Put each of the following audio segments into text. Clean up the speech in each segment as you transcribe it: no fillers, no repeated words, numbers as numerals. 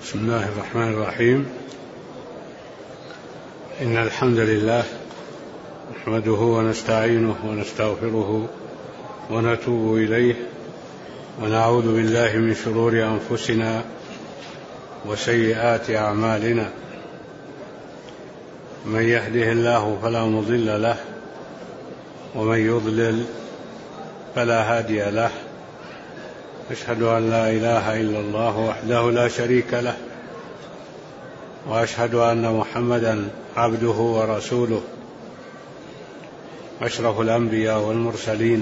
بسم الله الرحمن الرحيم. إن الحمد لله نحمده ونستعينه ونستغفره ونتوب إليه ونعوذ بالله من شرور أنفسنا وسيئات أعمالنا. من يهده الله فلا مضل له ومن يضلل فلا هادي له. أشهد أن لا إله إلا الله وحده لا شريك له، وأشهد أن محمدا عبده ورسوله أشرف الأنبياء والمرسلين،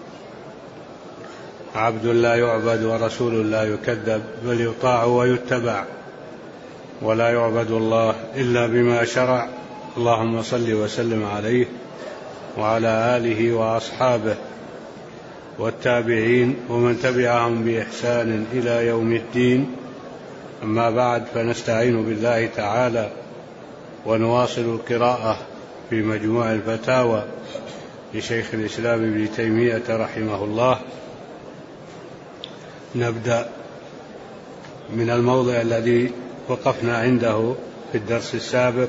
عبد لا يعبد ورسول لا يكذب، بل يطاع ويتبع، ولا يعبد الله إلا بما شرع. اللهم صل وسلم عليه وعلى آله وأصحابه والتابعين ومن تبعهم بإحسان إلى يوم الدين. أما بعد، فنستعين بالله تعالى ونواصل القراءة في مجموع الفتاوى لشيخ الإسلام ابن تيمية رحمه الله. نبدأ من الموضع الذي وقفنا عنده في الدرس السابق،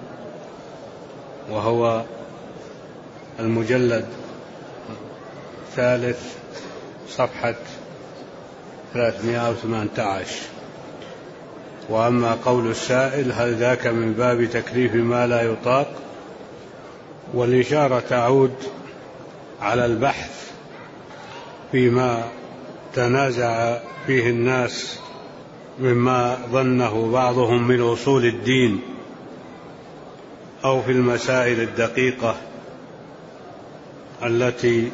وهو المجلد الثالث صفحة 318. وأما قول السائل هل ذاك من باب تكليف ما لا يطاق، والإشارة تعود على البحث فيما تنازع فيه الناس مما ظنه بعضهم من أصول الدين أو في المسائل الدقيقة التي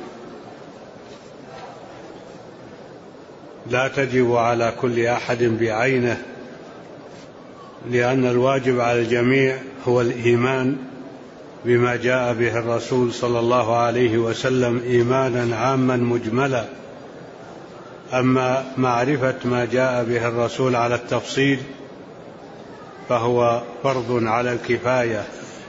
لا تجب على كل أحد بعينه، لأن الواجب على الجميع هو الإيمان بما جاء به الرسول صلى الله عليه وسلم إيمانا عاما مجملا. أما معرفة ما جاء به الرسول على التفصيل فهو فرض على الكفاية.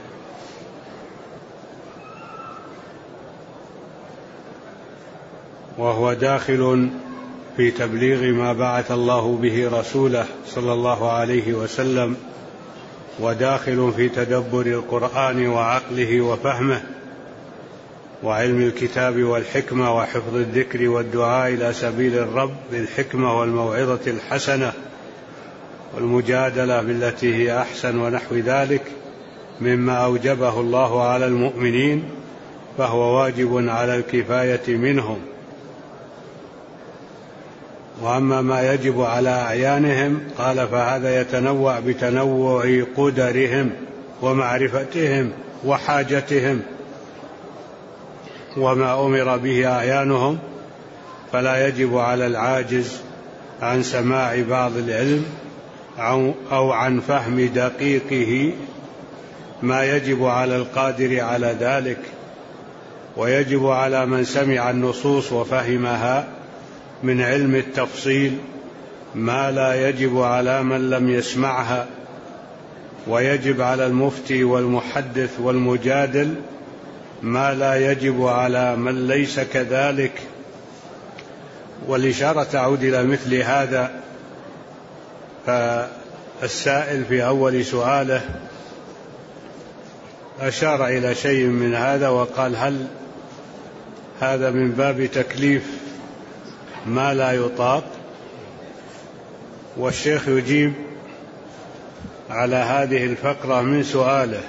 وهو داخل في تبليغ ما بعث الله به رسوله صلى الله عليه وسلم، وداخل في تدبر القرآن وعقله وفهمه، وعلم الكتاب والحكمة، وحفظ الذكر والدعاء إلى سبيل الرب بالحكمة والموعظة الحسنة، والمجادلة بالتي هي أحسن ونحو ذلك مما أوجبه الله على المؤمنين، فهو واجب على الكفاية منهم. وأما ما يجب على أعيانهم قال فهذا يتنوع بتنوع قدرهم ومعرفتهم وحاجتهم. وما أمر به أعيانهم فلا يجب على العاجز عن سماع بعض العلم أو عن فهم دقيقه ما يجب على القادر على ذلك، ويجب على من سمع النصوص وفهمها من علم التفصيل ما لا يجب على من لم يسمعها، ويجب على المفتي والمحدث والمجادل ما لا يجب على من ليس كذلك. والإشارة تعود إلى مثل هذا. فالسائل في أول سؤاله أشار إلى شيء من هذا وقال هل هذا من باب تكليف ما لا يطاق؟ والشيخ يجيب على هذه الفقرة من سؤاله.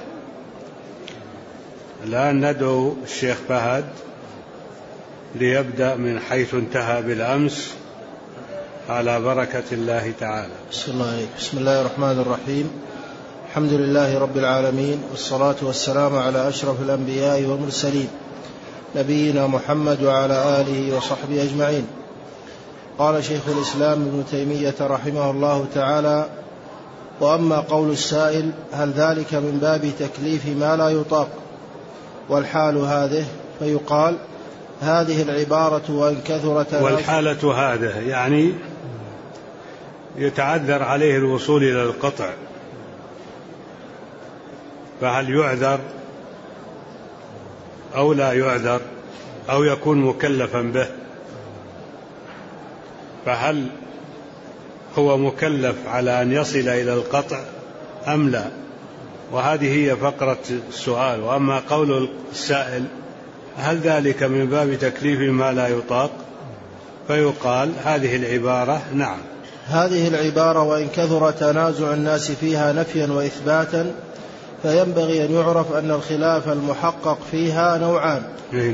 الآن ندعو الشيخ فهد ليبدأ من حيث انتهى بالأمس على بركة الله تعالى. بسم الله الرحمن الرحيم. الحمد لله رب العالمين، والصلاة والسلام على أشرف الأنبياء والمرسلين نبينا محمد وعلى آله وصحبه أجمعين. قال شيخ الإسلام ابن تيمية رحمه الله تعالى: وأما قول السائل هل ذلك من باب تكليف ما لا يطاق، والحال هذه، فيقال هذه العبارة وإن كثرت. والحالة هذه يعني يتعذر عليه الوصول إلى القطع، فهل يعذر أو لا يعذر أو يكون مكلفا به؟ فهل هو مكلف على أن يصل إلى القطع أم لا؟ وهذه هي فقرة السؤال. وأما قول السائل هل ذلك من باب تكليف ما لا يطاق، فيقال هذه العبارة نعم، هذه العبارة وإن كثر تنازع الناس فيها نفيا وإثباتا فينبغي أن يعرف أن الخلاف المحقق فيها نوعان.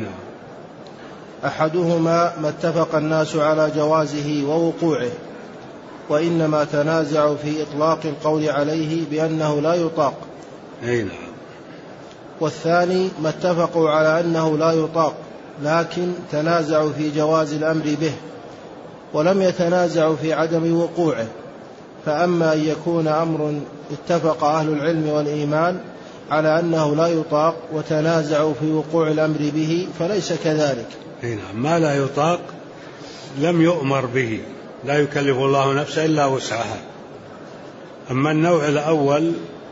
أحدهما ما اتفق الناس على جوازه ووقوعه، وإنما تنازعوا في إطلاق القول عليه بأنه لا يطاق. والثاني ما اتفقوا على أنه لا يطاق لكن تنازعوا في جواز الأمر به ولم يتنازعوا في عدم وقوعه. فأما أن يكون أمر اتفق أهل العلم والإيمان على أنه لا يطاق وتنازعوا في وقوع الأمر به فليس كذلك. ما لا يطاق لم يؤمر به، لا يكلف الله نفسا إلا وسعها. أما النوع الأول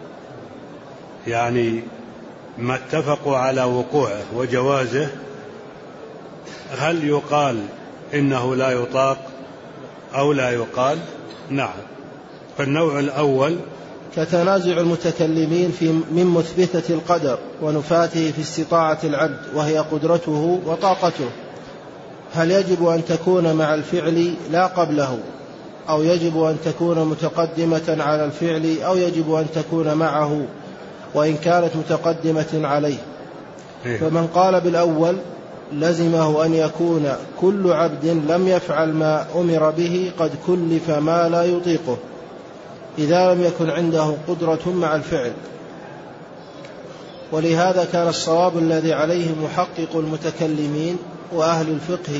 يعني ما اتفقوا على وقوعه وجوازه، هل يقال إنه لا يطاق أو لا يقال؟ نعم. فالنوع الأول كتنازع المتكلمين من مثبتة القدر ونفاته في استطاعة العبد وهي قدرته وطاقته، هل يجب أن تكون مع الفعل لا قبله، أو يجب أن تكون متقدمة على الفعل، أو يجب أن تكون معه وإن كانت متقدمة عليه؟ فمن قال بالأول لزمه أن يكون كل عبد لم يفعل ما أمر به قد كلف ما لا يطيقه إذا لم يكن عنده قدرة مع الفعل. ولهذا كان الصواب الذي عليه محقق المتكلمين وأهل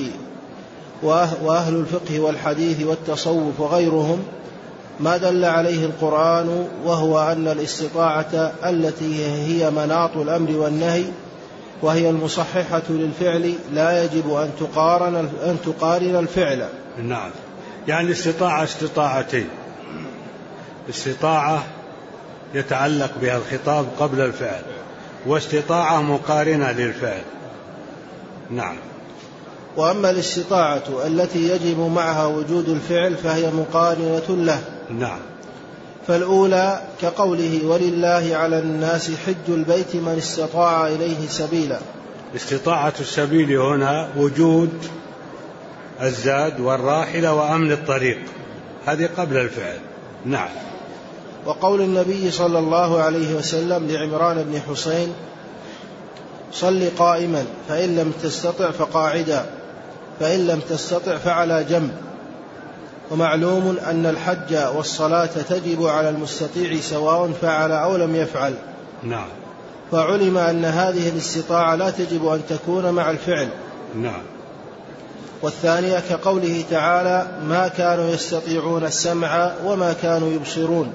الفقه والحديث والتصوف وغيرهم ما دل عليه القرآن، وهو أن الاستطاعة التي هي مناط الأمر والنهي وهي المصححة للفعل لا يجب أن تقارن الفعل. نعم، يعني الاستطاعة استطاعتين: استطاعة يتعلق بها الخطاب قبل الفعل، واستطاعة مقارنة للفعل. نعم. وأما الاستطاعة التي يجب معها وجود الفعل فهي مقارنة له. نعم. فالأولى كقوله ولله على الناس حج البيت من استطاع إليه سبيلا. استطاعة السبيل هنا وجود الزاد والراحلة وأمن الطريق، هذه قبل الفعل. نعم. وقول النبي صلى الله عليه وسلم لعمران بن حسين صل قائما فإن لم تستطع فقاعدا فإن لم تستطع فعلى جنب. ومعلوم أن الحج والصلاة تجب على المستطيع سواء فعل أو لم يفعل. نعم. فعلم أن هذه الاستطاعة لا تجب أن تكون مع الفعل. نعم. والثانية كقوله تعالى ما كانوا يستطيعون السمع وما كانوا يبصرون.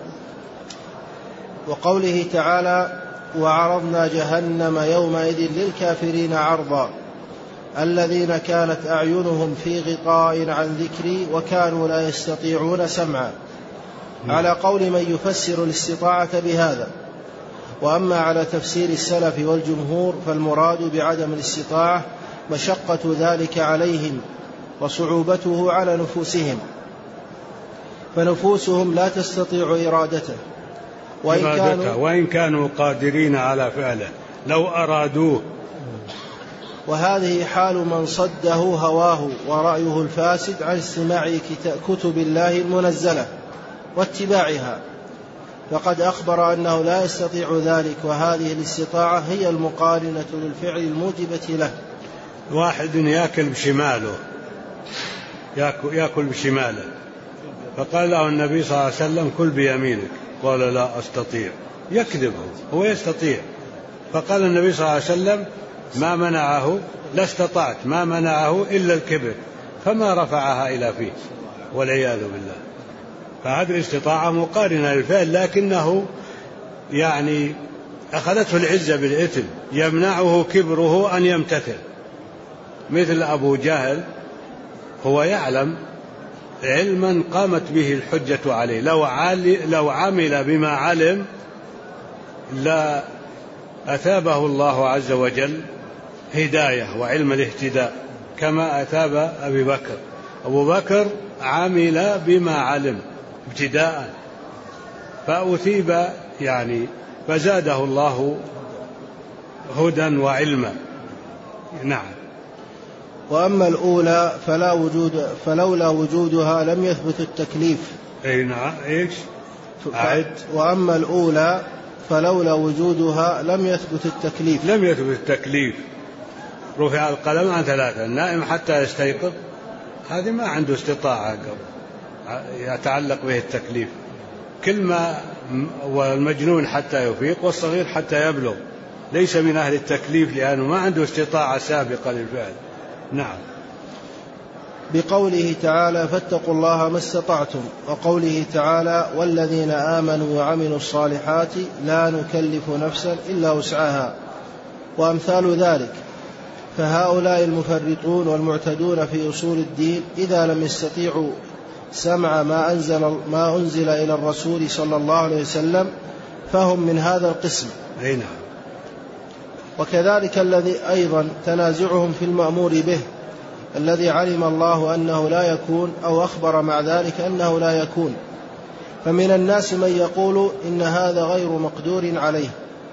وقوله تعالى وعرضنا جهنم يومئذ للكافرين عرضا الذين كانت أعينهم في غطاء عن ذكري وكانوا لا يستطيعون سمعا، على قول من يفسر الاستطاعة بهذا. وأما على تفسير السلف والجمهور فالمراد بعدم الاستطاعة مشقة ذلك عليهم وصعوبته على نفوسهم، فنفوسهم لا تستطيع إرادته وإن كانوا قادرين على فعله لو أرادوه. وهذه حال من صده هواه ورأيه الفاسد عن استماع كتب الله المنزلة واتباعها، فقد أخبر أنه لا يستطيع ذلك، وهذه الاستطاعة هي المقارنة للفعل الموجبة له. واحد يأكل بشماله يأكل بشماله، فقال له النبي صلى الله عليه وسلم كل بيمينك، قال لا أستطيع. يكذب، هو يستطيع. فقال النبي صلى الله عليه وسلم ما منعه، لا استطعت، ما منعه إلا الكبر، فما رفعها إلى فيه، والعياذ بالله. فهذه الاستطاعة مقارنة للفعل، لكنه يعني أخذته العزة بالإثم، يمنعه كبره أن يمتثل. مثل أبو جهل، هو يعلم علما قامت به الحجة عليه، لو عمل بما علم لا أثابه الله عز وجل هداية وعلم الاهتداء كما أثاب أبي بكر. أبو بكر عمل بما علم ابتداء، فأثيب يعني فزاده الله هدى وعلما. نعم. وأما الأولى فلولا وجودها لم يثبت التكليف. أي نعم. إيش؟ أعد. وأما الأولى فلولا وجودها لم يثبت التكليف. لم يثبت التكليف. رفع القلم عن 3، النائم حتى يستيقظ هذه ما عنده استطاعة يتعلق به التكليف. كلمة والمجنون حتى يفيق والصغير حتى يبلغ ليس من أهل التكليف لأنه ما عنده استطاعة سابقة للفعل. نعم. بقوله تعالى فاتقوا الله ما استطعتم، وقوله تعالى والذين آمنوا وعملوا الصالحات لا نكلف نفسا إلا وسعها، وأمثال ذلك. فهؤلاء المفرطون والمعتدون في أصول الدين إذا لم يستطيعوا سمع ما أنزل إلى الرسول صلى الله عليه وسلم فهم من هذا القسم. نعم. وكذلك الذي أيضا تنازعهم في المأمور به الذي علم الله أنه لا يكون أو أخبر مع ذلك أنه لا يكون. فمن الناس من يقول إن هذا غير مقدور عليه،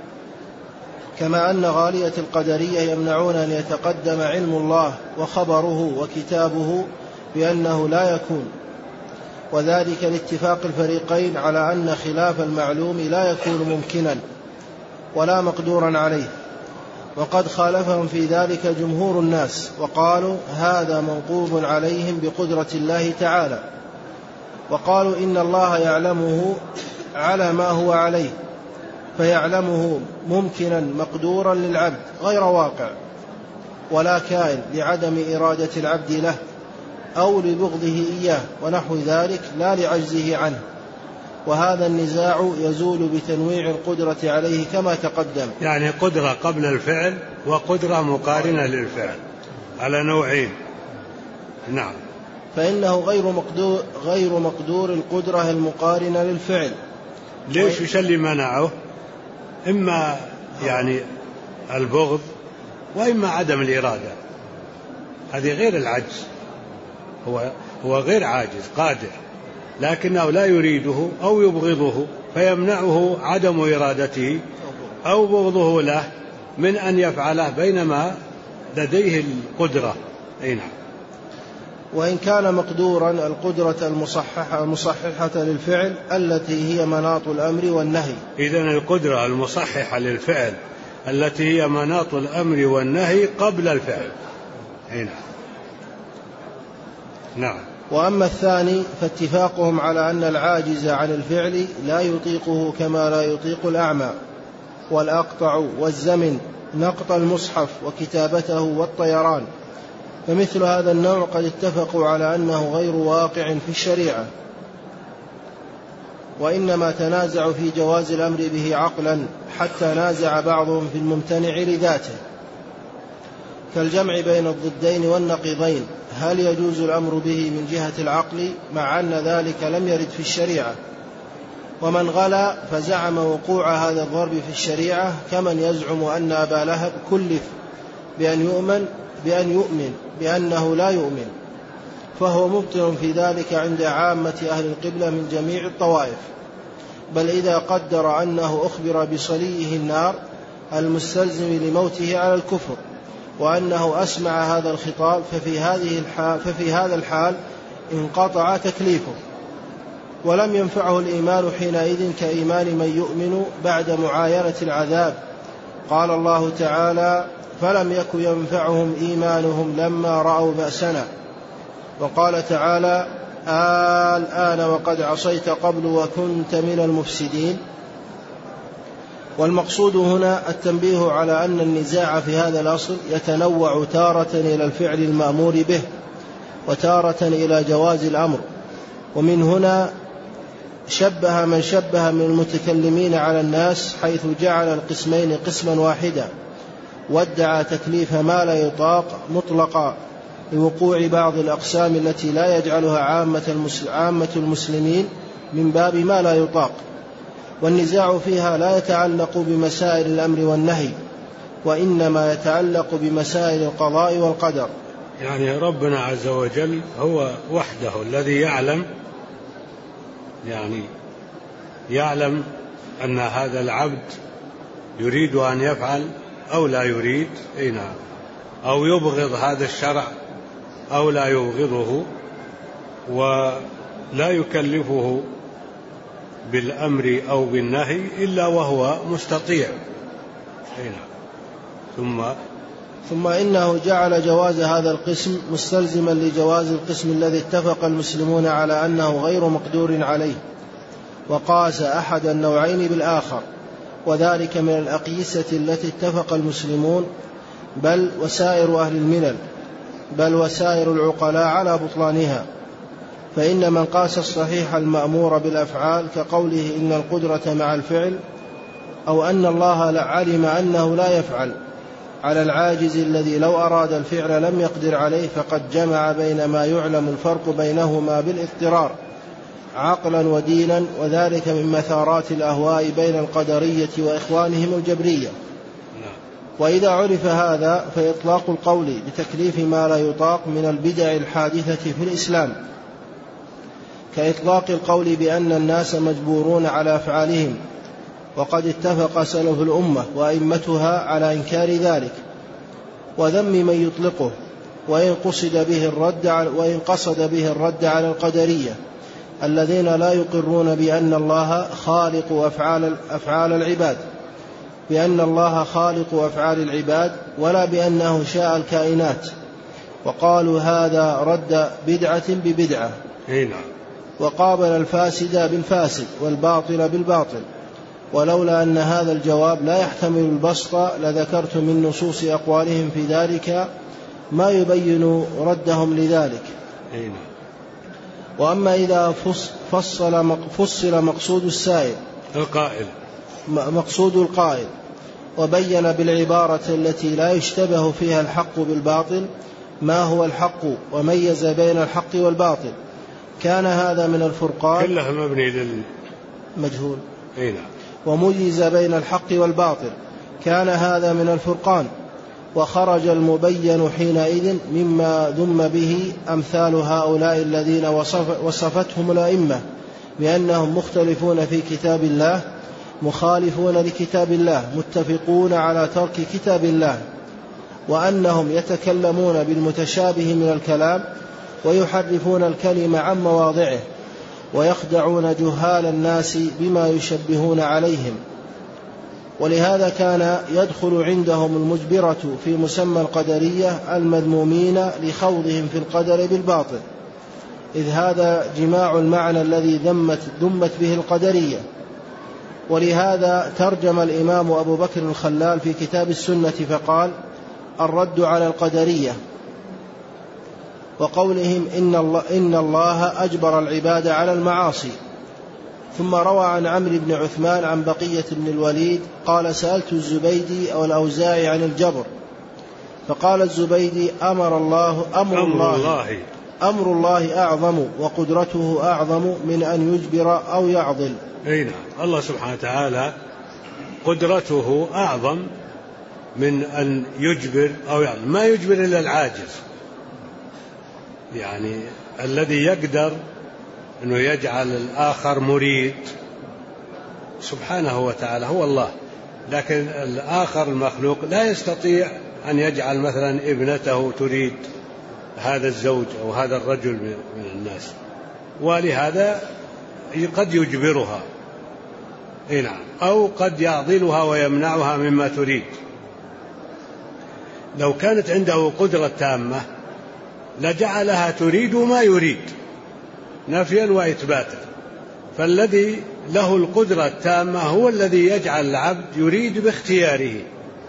كما أن غالية القدرية يمنعون أن يتقدم علم الله وخبره وكتابه بأنه لا يكون، وذلك لاتفاق الفريقين على أن خلاف المعلوم لا يكون ممكنا ولا مقدورا عليه. وقد خالفهم في ذلك جمهور الناس وقالوا هذا منقوب عليهم بقدرة الله تعالى، وقالوا إن الله يعلمه على ما هو عليه، فيعلمه ممكنا مقدورا للعبد غير واقع ولا كائن لعدم إرادة العبد له أو لبغضه إياه ونحو ذلك لا لعجزه عنه. وهذا النزاع يزول بتنويع القدرة عليه كما تقدم. يعني قدرة قبل الفعل وقدرة مقارنة للفعل على نوعين. نعم. فإنه غير مقدور القدرة المقارنة للفعل. ليش؟ وش اللي منعه؟ إما يعني البغض وإما عدم الإرادة. هذه غير العجز، هو غير عاجز قادر لكنه لا يريده أو يبغضه فيمنعه عدم إرادته أو بغضه له من أن يفعله بينما لديه القدرة. نعم. وإن كان مقدورا القدرة المصححة للفعل التي هي مناط الأمر والنهي. إذن القدرة المصححة للفعل التي هي مناط الأمر والنهي قبل الفعل. نعم. وأما الثاني فاتفاقهم على أن العاجز عن الفعل لا يطيقه كما لا يطيق الأعمى والأقطع والزمن نقط المصحف وكتابته والطيران. فمثل هذا النوع قد اتفقوا على أنه غير واقع في الشريعة، وإنما تنازعوا في جواز الأمر به عقلا حتى نازع بعضهم في الممتنع لذاته، كالجمع بين الضدين والنقيضين، هل يجوز الأمر به من جهة العقل مع أن ذلك لم يرد في الشريعة. ومن غلا فزعم وقوع هذا الضرب في الشريعة كمن يزعم أن أبا لهب كلف بأن يؤمن بأنه لا يؤمن، فهو مبطل في ذلك عند عامة أهل القبلة من جميع الطوائف. بل إذا قدر أنه أخبر بصليه النار المستلزم لموته على الكفر وأنه أسمع هذا الخطاب ففي هذا الحال انقطع تكليفه ولم ينفعه الإيمان حينئذ كإيمان من يؤمن بعد معاينة العذاب. قال الله تعالى فلم يك ينفعهم إيمانهم لما رأوا بأسنا. وقال تعالى الآن وقد عصيت قبل وكنت من المفسدين. والمقصود هنا التنبيه على أن النزاع في هذا الأصل يتنوع تارة إلى الفعل المأمور به وتارة إلى جواز الأمر. ومن هنا شبه من شبه من المتكلمين على الناس حيث جعل القسمين قسما واحدا وادعى تكليف ما لا يطاق مطلقا لوقوع بعض الأقسام التي لا يجعلها عامة المسلمين من باب ما لا يطاق. والنزاع فيها لا يتعلق بمسائل الأمر والنهي وإنما يتعلق بمسائل القضاء والقدر. يعني ربنا عز وجل هو وحده الذي يعلم يعني يعلم أن هذا العبد يريد أن يفعل أو لا يريد، نعم، أو يبغض هذا الشرع أو لا يبغضه، ولا يكلفه بالأمر أو بالنهي إلا وهو مستطيع. ثم إنه جعل جواز هذا القسم مستلزما لجواز القسم الذي اتفق المسلمون على أنه غير مقدور عليه، وقاس أحد النوعين بالآخر، وذلك من الأقيسة التي اتفق المسلمون بل وسائر أهل الملل بل وسائر العقلاء على بطلانها. فإن من قاس الصحيح المأمور بالأفعال كقوله إن القدرة مع الفعل، أو أن الله علم أنه لا يفعل، على العاجز الذي لو أراد الفعل لم يقدر عليه، فقد جمع بين ما يعلم الفرق بينهما بالاضطرار عقلا ودينا، وذلك من مثارات الأهواء بين القدرية وإخوانهم الجبرية. وإذا عرف هذا فإطلاق القول بتكليف ما لا يطاق من البدع الحادثة في الإسلام، كإطلاق القول بأن الناس مجبورون على أفعالهم، وقد اتفق سلف الأمة وأئمتها على إنكار ذلك وذم من يطلقه، وإن قصد به الرد على القدرية الذين لا يقرون بأن الله خالق أفعال العباد، بأن الله خالق أفعال العباد، ولا بأنه شاء الكائنات، وقالوا هذا رد بدعة ببدعة، وقابل الفاسد بالفاسد والباطل بالباطل. ولولا أن هذا الجواب لا يحتمل البسط لذكرت من نصوص أقوالهم في ذلك ما يبين ردهم لذلك. وأما إذا فصل مقصود السائل مقصود القائل وبين بالعبارة التي لا يشتبه فيها الحق بالباطل ما هو الحق، وميز بين الحق والباطل، كان هذا من الفرقان كلها مبني للمجهول، وميز بين الحق والباطل، كان هذا من الفرقان، وخرج المبين حينئذ مما ذم به أمثال هؤلاء الذين وصفتهم الأئمة بأنهم مختلفون في كتاب الله، مخالفون لكتاب الله، متفقون على ترك كتاب الله، وأنهم يتكلمون بالمتشابه من الكلام ويحرفون الكلمة عن مواضعه، ويخدعون جهال الناس بما يشبهون عليهم. ولهذا كان يدخل عندهم المجبرة في مسمى القدرية المذمومين لخوضهم في القدر بالباطل، إذ هذا جماع المعنى الذي ذمت به القدرية. ولهذا ترجم الإمام أبو بكر الخلال في كتاب السنة فقال: الرد على القدرية وقولهم إن الله أجبر العباد على المعاصي. ثم روى عن عمرو بن عثمان عن بقية بن الوليد قال: سألت الزبيدي أو الأوزاعي عن الجبر، فقال الزبيدي: أمر الله أعظم وقدرته أعظم من أن يجبر أو يعضل. الله سبحانه وتعالى قدرته أعظم من أن يجبر أو يعضل، ما يجبر إلا العاجز، يعني الذي يقدر أنه يجعل الآخر مريد سبحانه وتعالى هو الله، لكن الآخر المخلوق لا يستطيع أن يجعل مثلا ابنته تريد هذا الزوج أو هذا الرجل من الناس، ولهذا قد يجبرها أو قد يعضلها ويمنعها مما تريد. لو كانت عنده قدرة تامة لجعلها تريد ما يريد نفيا وإثباتا، فالذي له القدرة التامة هو الذي يجعل العبد يريد باختياره،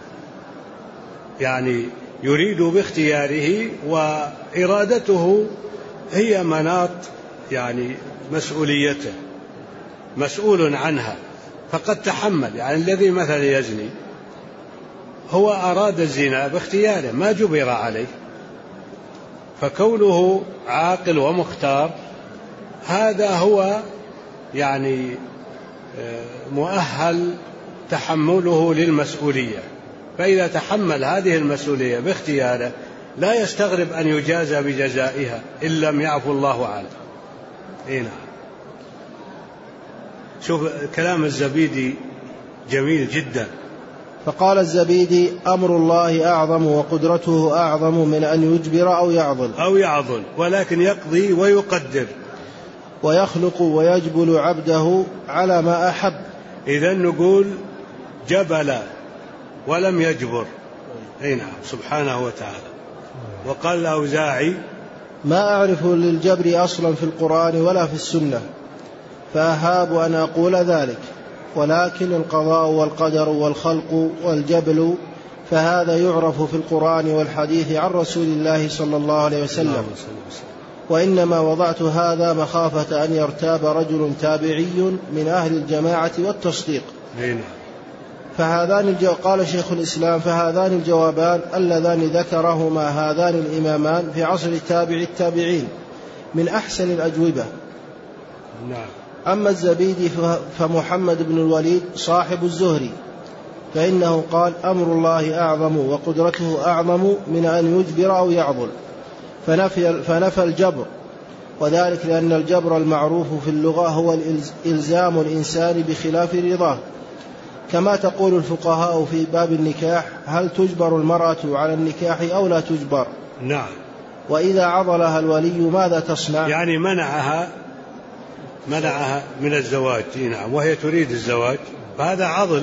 يعني يريد باختياره، وإرادته هي مناط يعني مسؤوليته، مسؤول عنها، فقد تحمل. يعني الذي مثلا يزني هو أراد الزنا باختياره ما جبر عليه، فكونه عاقل ومختار هذا هو يعني مؤهل تحمله للمسؤولية. فإذا تحمل هذه المسؤولية باختياره لا يستغرب أن يجازى بجزائها إن لم يعفو الله عنه. شوف كلام الزبيدي جميل جدا. فقال الزبيدي: أمر الله أعظم وقدرته أعظم من أن يجبر أو يعضل ولكن يقضي ويقدر ويخلق ويجبل عبده على ما أحب. إذن نقول جبل ولم يجبر. نعم سبحانه وتعالى. وقال الأوزاعي: ما أعرف للجبر أصلا في القرآن ولا في السنة، فأهاب أن أقول ذلك، ولكن القضاء والقدر والخلق والجبل فهذا يعرف في القرآن والحديث عن رسول الله صلى الله عليه وسلم، وإنما وضعت هذا مخافة أن يرتاب رجل تابعي من أهل الجماعة والتصديق. قال شيخ الإسلام: فهذان الجوابان اللذان ذكرهما هذان الإمامان في عصر التابعين من أحسن الأجوبة. أما الزبيدي فمحمد بن الوليد صاحب الزهري، فإنه قال: أمر الله أعظم وقدرته أعظم من أن يجبر أو يعضل، فنفى الجبر، وذلك لأن الجبر المعروف في اللغة هو إلزام الإنسان بخلاف رضاه، كما تقول الفقهاء في باب النكاح: هل تجبر المرأة على النكاح أو لا تجبر؟ نعم. وإذا عضلها الولي ماذا تصنع؟ يعني منعها من الزواج. نعم. وهي تريد الزواج، فهذا عضل.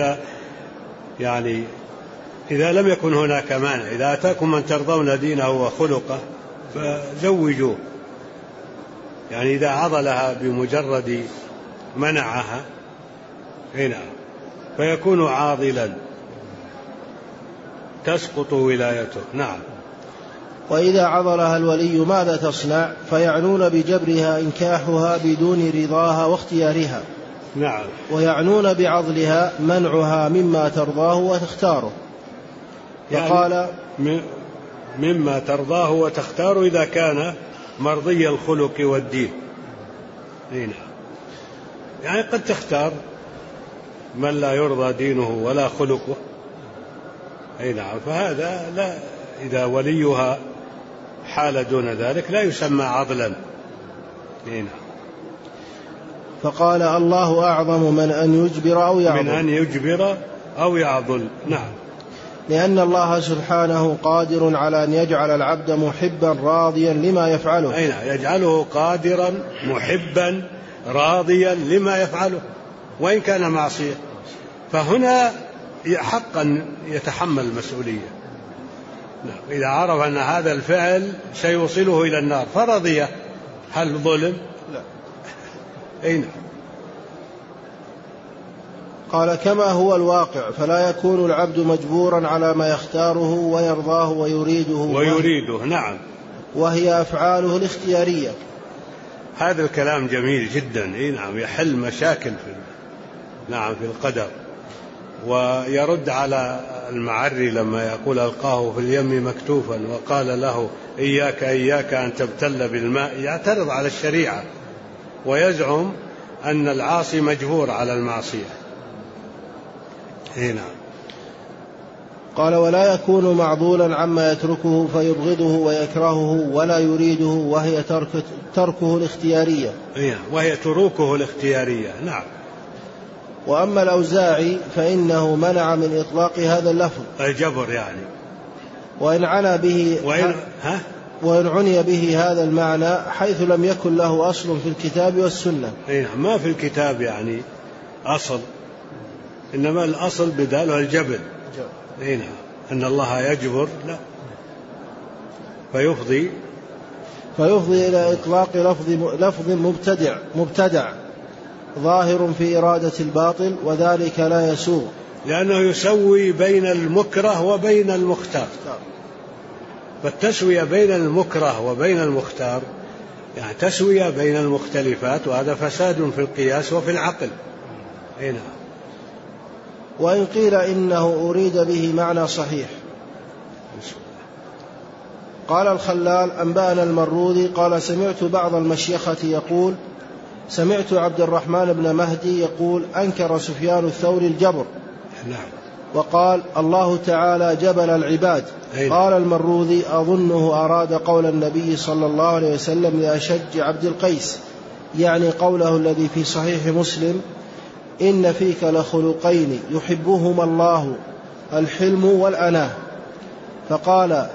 إذا لم يكن هناك مانع، إذا أتاكم من ترضون دينه وخلقه فزوجوه. يعني إذا عضلها بمجرد منعها فيكون عاضلا، تسقط ولايته. نعم. وإذا عضلها الولي ماذا تصنع؟ فيعنون بجبرها إنكاحها بدون رضاها واختيارها. نعم. ويعنون بعضلها منعها مما ترضاه وتختاره. فقال مما ترضاه وتختاره إذا كان مرضي الخلق والدين. يعني قد تختار من لا يرضى دينه ولا خلقه. نعم. فهذا لا، إذا وليها حال دون ذلك لا يسمى عضلا. فقال: الله أعظم من أن يجبر أو يعضل. نعم. لأن الله سبحانه قادر على أن يجعل العبد محبا راضيا لما يفعله. يجعله قادرا محبا راضيا لما يفعله وإن كان معصية، فهنا حقا يتحمل المسؤولية. إذا عرف أن هذا الفعل سيوصله إلى النار فرضيه، هل ظلم؟ لا. نعم. قال: كما هو الواقع، فلا يكون العبد مجبورا على ما يختاره ويرضاه ويريده. نعم. وهي أفعاله الاختيارية. هذا الكلام جميل جدا. نعم. يحل مشاكل في القدر. ويرد على المعري لما يقول: ألقاه في اليم مكتوفا وقال له: إياك أن تبتل بالماء. يعترض على الشريعة ويزعم أن العاصي مجبور على المعصية. نعم. قال: ولا يكون معضولا عما يتركه فيبغضه ويكرهه ولا يريده، وهي تركه الاختيارية. وهي تروكه الاختيارية. نعم. وأما الأوزاعي فإنه منع من إطلاق هذا اللفظ الجبر، يعني وإن عني به هذا المعنى حيث لم يكن له أصل في الكتاب والسنة. ما في الكتاب يعني أصل، إنما الأصل بداله الجبل. أن الله يجبر، لا، فيفضي إلى إطلاق لفظ مبتدع ظاهر في إرادة الباطل، وذلك لا يسوغ، لأنه يسوي بين المكره وبين المختار. فالتسوية بين المكره وبين المختار يعني تسوية بين المختلفات، وهذا فساد في القياس وفي العقل. وإن قيل إنه أريد به معنى صحيح. قال الخلال: أنبأنا المروذي قال: سمعت بعض المشيخة يقول: سمعت عبد الرحمن بن مهدي يقول: أنكر سفيان الثوري الجبر. وقال: الله تعالى جبل العباد. قال المروذي: أظنه أراد قول النبي صلى الله عليه وسلم لأشج عبد القيس: يعني قوله الذي في صحيح مسلم: إن فيك لخلقين يحبهما الله، الحلم والأناه. فقال: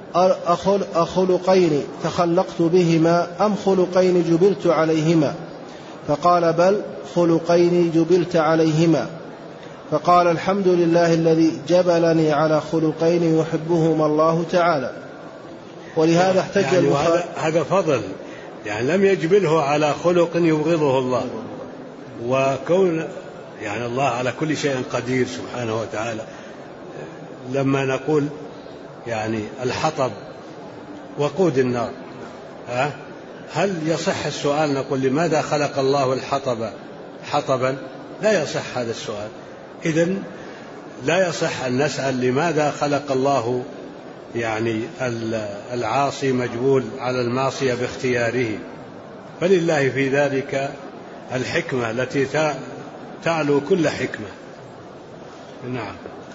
أخلقين تخلقت بهما أم خلقين جبلت عليهما؟ فقال: بل خلقين جبلت عليهما. فقال: الحمد لله الذي جبلني على خلقين يحبهما الله تعالى. ولهذا احتج يعني هذا فضل، يعني لم يجبله على خلق يبغضه الله، وكون يعني الله على كل شيء قدير سبحانه وتعالى. لما نقول يعني الحطب وقود النار، هل يصح السؤال نقول لماذا خلق الله الحطب حطبا؟ لا يصح هذا السؤال. إذن لا يصح أن نسأل لماذا خلق الله يعني العاصي مجبول على المعصية باختياره، فلله في ذلك الحكمة التي تعلو كل حكمة. نعم.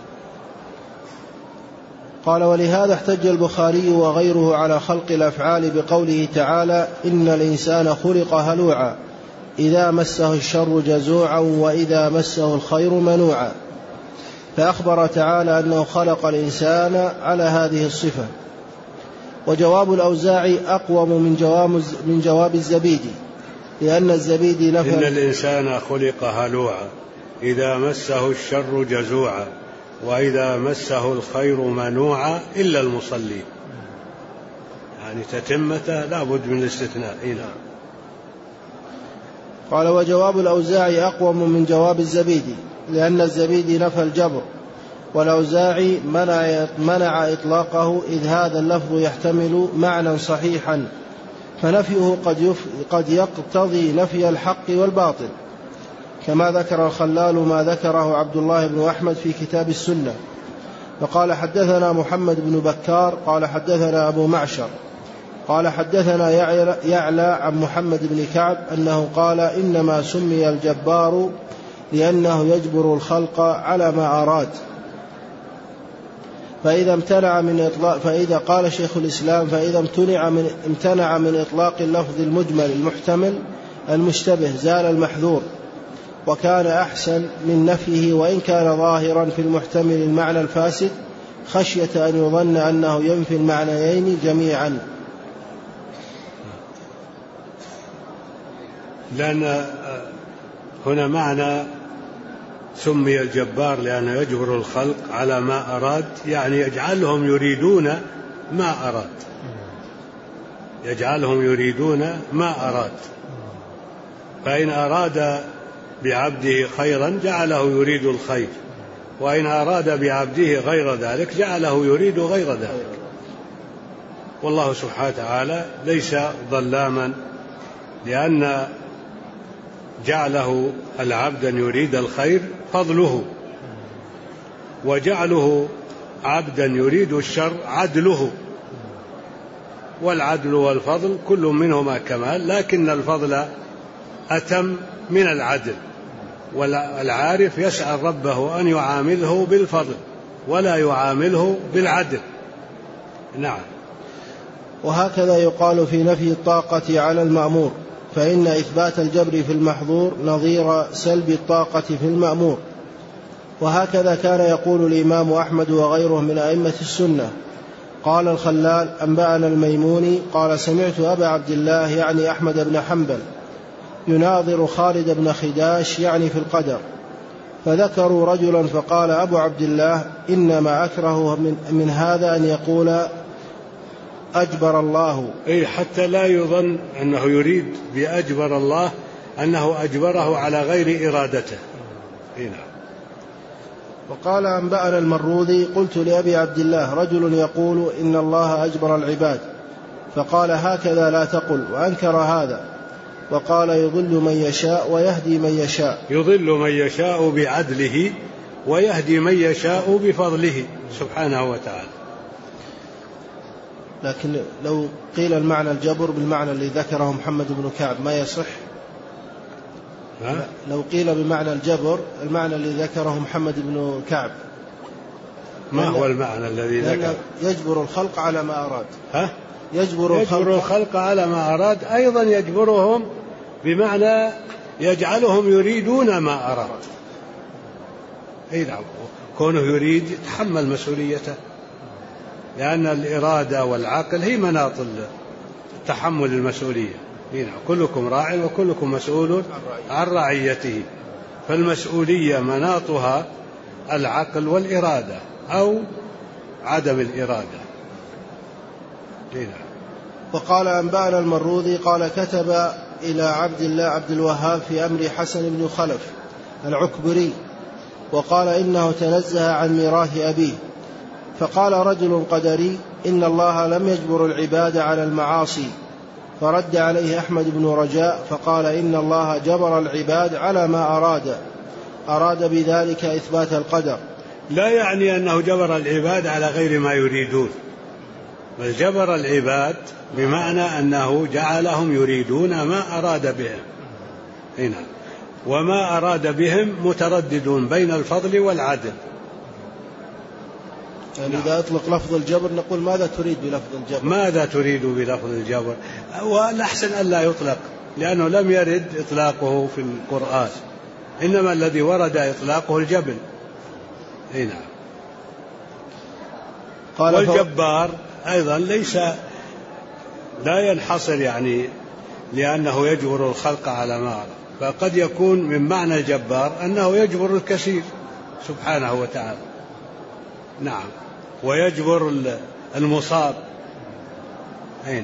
قال: ولهذا احتج البخاري وغيره على خلق الأفعال بقوله تعالى: إن الإنسان خلق هلوعا إذا مسه الشر جزوعا وإذا مسه الخير منوعا. فأخبر تعالى أنه خلق الإنسان على هذه الصفة. وجواب الأوزاعي أقوم من جواب الزبيدي، لأن الزبيدي نفى: إن الإنسان خلق هلوعا إذا مسه الشر جزوعا وإذا مسه الخير منوعا إلا المصلين. يعني تتمته لا بد من الاستثناء. قال: وجواب الأوزاعي أقوم من جواب الزبيدي، لأن الزبيدي نفى الجبر، والأوزاعي منع إطلاقه، إذ هذا اللفظ يحتمل معنى صحيحا، فنفيه قد يقتضي نفي الحق والباطل، كما ذكر الخلال ما ذكره عبد الله بن أحمد في كتاب السنة. فقال: حدثنا محمد بن بكار قال حدثنا أبو معشر قال حدثنا يعلى عن محمد بن كعب أنه قال: إنما سمي الجبار لأنه يجبر الخلق على ما أراد. فإذا قال شيخ الإسلام: فإذا امتنع من إطلاق اللفظ المجمل المحتمل المشتبه زال المحذور، وكان أحسن من نفيه وإن كان ظاهرا في المحتمل المعنى الفاسد، خشية أن يظن أنه ينفي المعنيين جميعا. لأن هنا معنى سمي الجبار لأنه يجبر الخلق على ما أراد، يعني يجعلهم يريدون ما أراد، يجعلهم يريدون ما أراد. فإن أراد بعبده خيرا جعله يريد الخير، وإن أراد بعبده غير ذلك جعله يريد غير ذلك. والله سبحانه وتعالى ليس ظلاما، لأن جعله العبد يريد الخير فضله، وجعله عبدا يريد الشر عدله، والعدل والفضل كل منهما كمال، لكن الفضل أتم من العدل. والعارف يسأل ربه أن يعامله بالفضل ولا يعامله بالعدل. نعم. وهكذا يقال في نفي الطاقة على المأمور، فإن إثبات الجبر في المحظور نظير سلب الطاقة في المأمور. وهكذا كان يقول الإمام أحمد وغيره من أئمة السنة. قال الخلال: أنبأنا الميموني قال: سمعت أبا عبد الله يعني أحمد بن حنبل يناظر خالد بن خداش يعني في القدر، فذكروا رجلا فقال أبو عبد الله: إنما أكره من هذا أن يقول أجبر الله، حتى لا يظن أنه يريد بأجبر الله أنه أجبره على غير إرادته. وقال: أنبأنا المروذي قلت لأبي عبد الله: رجل يقول إن الله أجبر العباد، فقال: هكذا لا تقل، وأنكر هذا، وقال: يضل من يشاء ويهدي من يشاء، يضل من يشاء بعدله ويهدي من يشاء بفضله سبحانه وتعالى. لكن لو قيل المعنى الجبر بالمعنى الذي ذكره محمد بن كعب ما يصح. لو قيل بمعنى الجبر المعنى الذي ذكره محمد بن كعب، ما هو المعنى الذي ذكره؟ يجبر الخلق على ما أراد. يجبر الخلق على ما أراد، أيضا يجبرهم بمعنى يجعلهم يريدون ما أراد. أي نعم، كونه يريد يتحمل مسؤوليته، لأن الإرادة والعقل هي مناط تحمل المسؤولية. نعم، كلكم راع وكلكم مسؤول عن رعيته، فالمسؤولية مناطها العقل والإرادة أو عدم الإرادة. نعم. وقال أنبأنا المروذي قال كتب إلى عبد الله عبد الوهاب في أمر حسن بن خلف العكبري، وقال إنه تنزه عن ميراث أبيه، فقال رجل قدري إن الله لم يجبر العباد على المعاصي، فرد عليه أحمد بن رجاء فقال إن الله جبر العباد على ما أراد بذلك إثبات القدر. لا يعني أنه جبر العباد على غير ما يريدون، بل جبر العباد بمعنى أنه جعلهم يريدون ما أراد بهم. هنا وما أراد بهم مترددون بين الفضل والعدل. يعني إذا أطلق لفظ الجبر نقول ماذا تريد بلفظ الجبر؟ ماذا تريد بلفظ الجبر؟ والأحسن أن لا يطلق، لأنه لم يرد إطلاقه في القرآن، إنما الذي ورد إطلاقه الجبل. هنا والجبار أيضا لا ينحصر يعني لأنه يجبر الخلق على ما أراد، فقد يكون من معنى الجبار أنه يجبر الكثير سبحانه وتعالى. نعم، ويجبر المصاب. أين؟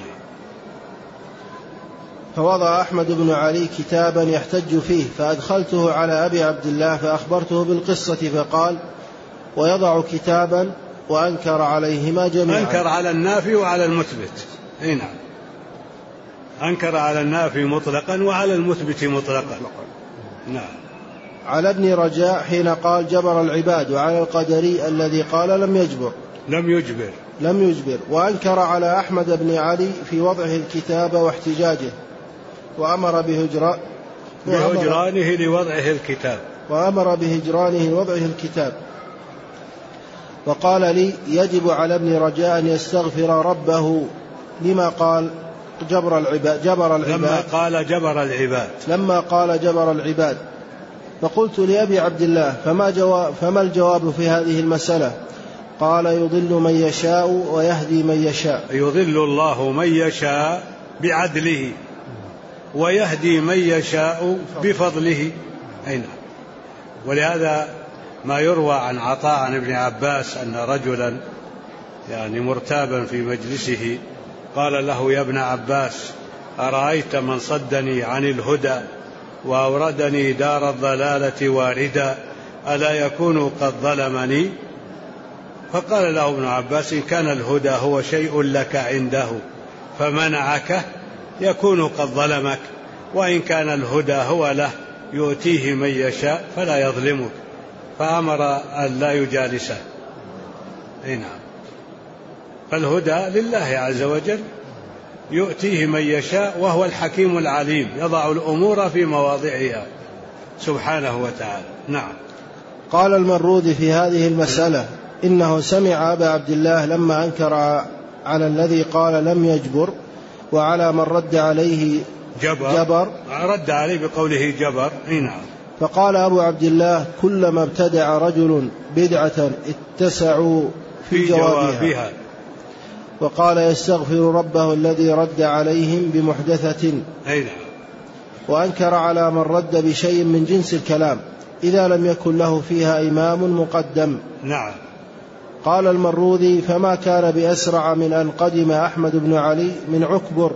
فوضع أحمد بن علي كتابا يحتج فيه، فأدخلته على أبي عبد الله فأخبرته بالقصة، فقال ويضع كتابا وأنكر عليهما جميعا. أنكر على النافي وعلى المثبت. نعم، أنكر على النافي مطلقا وعلى المثبت مطلقا. نعم. على ابن رجاء حين قال جبر العباد، وعلى القدري الذي قال لم يجبر. وأنكر على أحمد بن علي في وضعه الكتاب واحتجاجه، وأمر بهجرانه لوضعه الكتاب. وقال لي يجب على ابن رجاء أن يستغفر ربه لما قال لما قال جبر العباد. فقلت لأبي عبد الله فما الجواب في هذه المسألة؟ قال يضل من يشاء ويهدي من يشاء. يضل الله من يشاء بعدله ويهدي من يشاء بفضله. أين؟ ولهذا ما يروى عن عطاء عن ابن عباس أن رجلا يعني مرتابا في مجلسه قال له يا ابن عباس أرأيت من صدني عن الهدى وأوردني دار الضلالة واردا ألا يكون قد ظلمني؟ فقال له ابن عباس إن كان الهدى هو شيء لك عنده فمنعك يكون قد ظلمك، وإن كان الهدى هو له يؤتيه من يشاء فلا يظلمك، فأمر أن لا يجالسه. نعم، فالهدى لله عز وجل يؤتيه من يشاء وهو الحكيم العليم، يضع الأمور في مواضعها سبحانه وتعالى. نعم. قال المروذي في هذه المسألة إنه سمع أبا عبد الله لما أنكر على الذي قال لم يجبر وعلى من رد عليه جبر رد عليه بقوله جبر. نعم. فقال أبو عبد الله كلما ابتدع رجل بدعة اتسعوا في جوابها. وقال يستغفر ربه الذي رد عليهم بمحدثة. وأنكر على من رد بشيء من جنس الكلام إذا لم يكن له فيها إمام مقدم. نعم. قال المروذي فما كان بأسرع من أن قدم أحمد بن علي من عكبر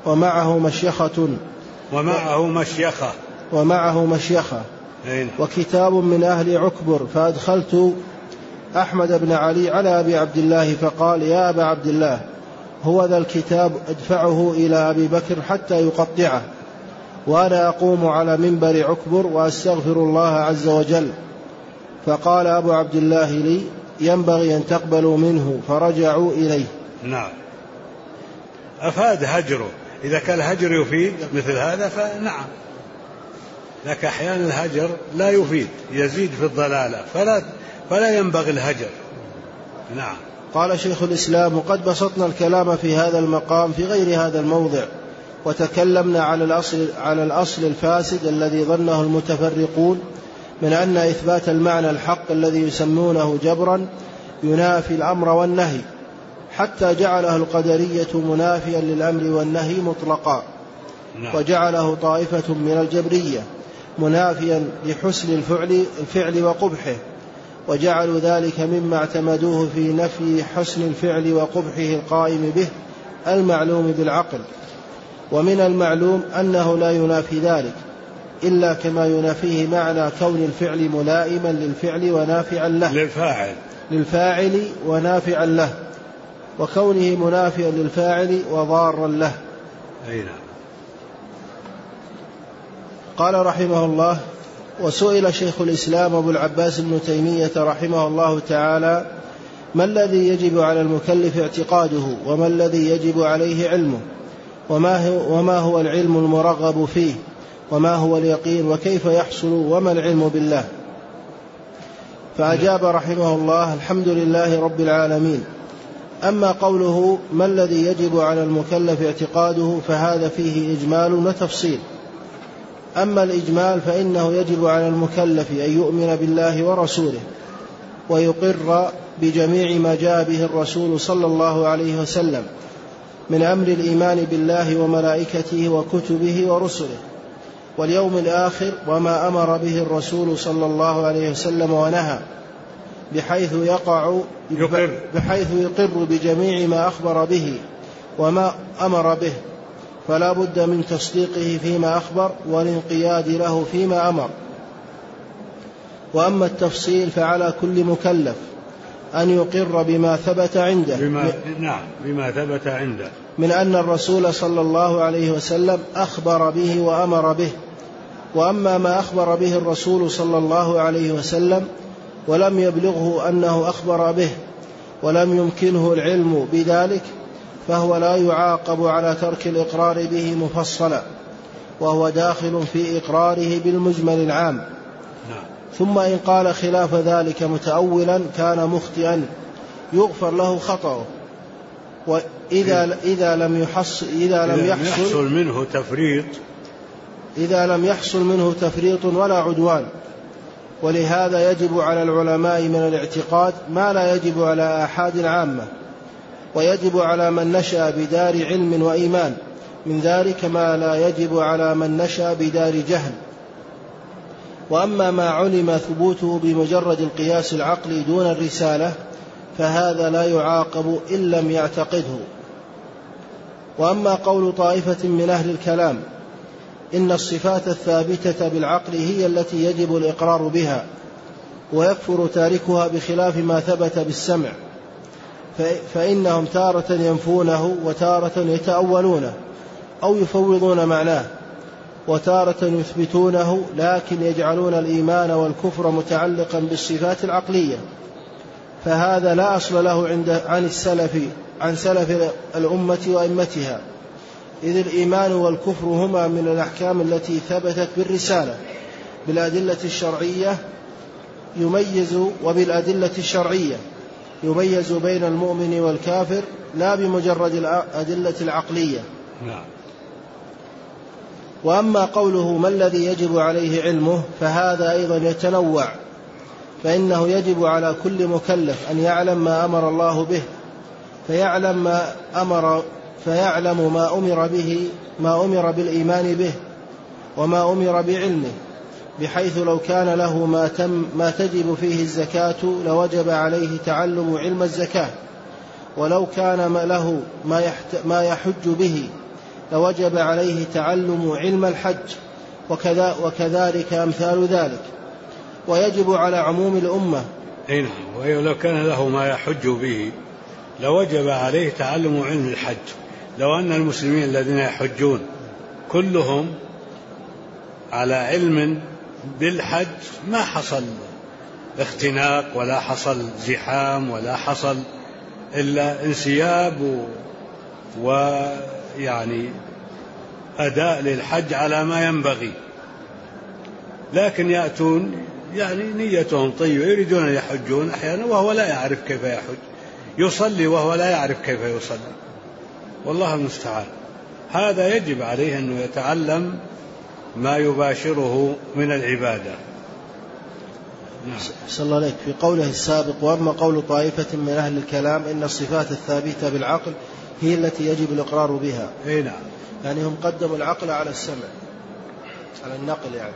ومعه مشيخة وكتاب من أهل عكبر، فأدخلت أحمد بن علي على أبي عبد الله فقال يا أبا عبد الله هو ذا الكتاب أدفعه إلى أبي بكر حتى يقطعه، وأنا أقوم على منبر عكبر وأستغفر الله عز وجل. فقال أبو عبد الله لي ينبغي أن تقبلوا منه، فرجعوا إليه. نعم. أفاد هجره، إذا كان الهجر يفيد مثل هذا فنعم، لكن أحيانا الهجر لا يفيد يزيد في الضلالة فلا ينبغي الهجر. نعم. قال شيخ الإسلام وقد بسطنا الكلام في هذا المقام في غير هذا الموضع، وتكلمنا على الأصل الفاسد الذي ظنه المتفرقون من أن إثبات المعنى الحق الذي يسمونه جبرا ينافي الأمر والنهي، حتى جعله القدرية منافيا للأمر والنهي مطلقا، وجعله طائفة من الجبرية منافيا لحسن الفعل وقبحه، وجعلوا ذلك مما اعتمدوه في نفي حسن الفعل وقبحه القائم به المعلوم بالعقل. ومن المعلوم أنه لا ينافي ذلك إلا كما ينافيه معنى كون الفعل ملائما للفعل ونافعا له للفاعل ونافعا له، وكونه منافيا للفاعل وضارا له. قال رحمه الله: وسئل شيخ الإسلام أبو العباس بن تيمية رحمه الله تعالى: ما الذي يجب على المكلف اعتقاده، وما الذي يجب عليه علمه، وما هو العلم المرغب فيه، وما هو اليقين، وكيف يحصل، وما العلم بالله؟ فأجاب رحمه الله: الحمد لله رب العالمين. أما قوله ما الذي يجب على المكلف اعتقاده فهذا فيه إجمال وتفصيل. أما الإجمال فإنه يجب على المكلف أن يؤمن بالله ورسوله، ويقر بجميع ما جاء به الرسول صلى الله عليه وسلم من أمر الإيمان بالله وملائكته وكتبه ورسله واليوم الآخر، وما أمر به الرسول صلى الله عليه وسلم ونهى، بحيث يقر بجميع ما أخبر به وما أمر به، فلا بد من تصديقه فيما أخبر والانقياد له فيما أمر. وأما التفصيل فعلى كل مكلف أن يقر بما ثبت عنده بما ثبت عنده من أن الرسول صلى الله عليه وسلم أخبر به وأمر به. وأما ما أخبر به الرسول صلى الله عليه وسلم ولم يبلغه أنه أخبر به ولم يمكنه العلم بذلك فهو لا يعاقب على ترك الإقرار به مفصلا، وهو داخل في إقراره بالمجمل العام. ثم إن قال خلاف ذلك متأولا كان مخطئا يغفر له خطأه، إذا لم يحصل منه تفريط ولا عدوان. ولهذا يجب على العلماء من الاعتقاد ما لا يجب على آحاد عامة، ويجب على من نشأ بدار علم وإيمان من ذلك ما لا يجب على من نشأ بدار جهل. وأما ما علم ثبوته بمجرد القياس العقلي دون الرسالة فهذا لا يعاقب إن لم يعتقده. وأما قول طائفة من أهل الكلام إن الصفات الثابتة بالعقل هي التي يجب الإقرار بها ويكفر تاركها بخلاف ما ثبت بالسمع، فإنهم تارة ينفونه وتارة يتأولونه أو يفوضون معناه، وتارة يثبتونه لكن يجعلون الإيمان والكفر متعلقا بالصفات العقلية، فهذا لا أصل له عن سلف الأمة وأئمتها، إذ الإيمان والكفر هما من الأحكام التي ثبتت بالرسالة بالأدلة الشرعية يميز بين المؤمن والكافر لا بمجرد الأدلة العقلية. وأما قوله ما الذي يجب عليه علمه فهذا أيضا يتنوع، فإنه يجب على كل مكلف أن يعلم ما أمر الله به فيعلم ما أمر بالإيمان به وما أمر بعلمه، بحيث لو كان له ما تجب فيه الزكاة لوجب عليه تعلم علم الزكاة، ولو كان له ما يحج به لوجب عليه تعلم علم الحج، وكذلك أمثال ذلك. ويجب على عموم الأمة ولو كان له ما يحج به لوجب عليه تعلم علم الحج. لو أن المسلمين الذين يحجون كلهم على علم بالحج ما حصل اختناق ولا حصل زحام ولا حصل إلا انسياب ويعني أداء للحج على ما ينبغي، لكن يأتون يعني نيتهم طيبة يريدون أن يحجون أحيانا وهو لا يعرف كيف يحج، يصلي وهو لا يعرف كيف يصلي، والله المستعان. هذا يجب عليه أنه يتعلم ما يباشره من العبادة. صلى الله عليك. في قوله السابق: وأما قول طائفة من أهل الكلام إن الصفات الثابتة بالعقل هي التي يجب الإقرار بها. أي نعم. يعني هم قدموا العقل على السمع، على النقل يعني.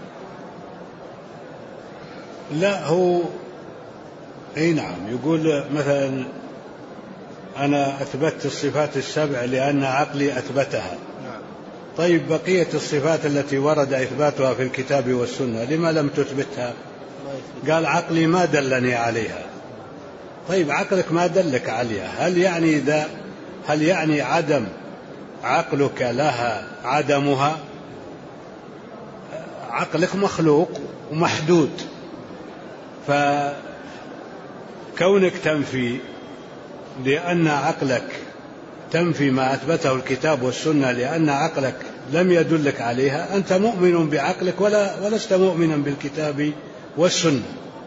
لا، هو أي نعم، يقول مثلا أنا أثبتت الصفات السبع لأن عقلي أثبتها. نعم. طيب بقية الصفات التي ورد إثباتها في الكتاب والسنة لما لم تثبتها؟ قال عقلي ما دلني عليها. طيب عقلك ما دلك عليها، هل يعني عدم عقلك لها عدمها؟ عقلك مخلوق ومحدود، فكونك تنفي لأن عقلك تنفي ما أثبته الكتاب والسنة لأن عقلك لم يدلك عليها، أنت مؤمن بعقلك ولست مؤمنا بالكتاب والسنة.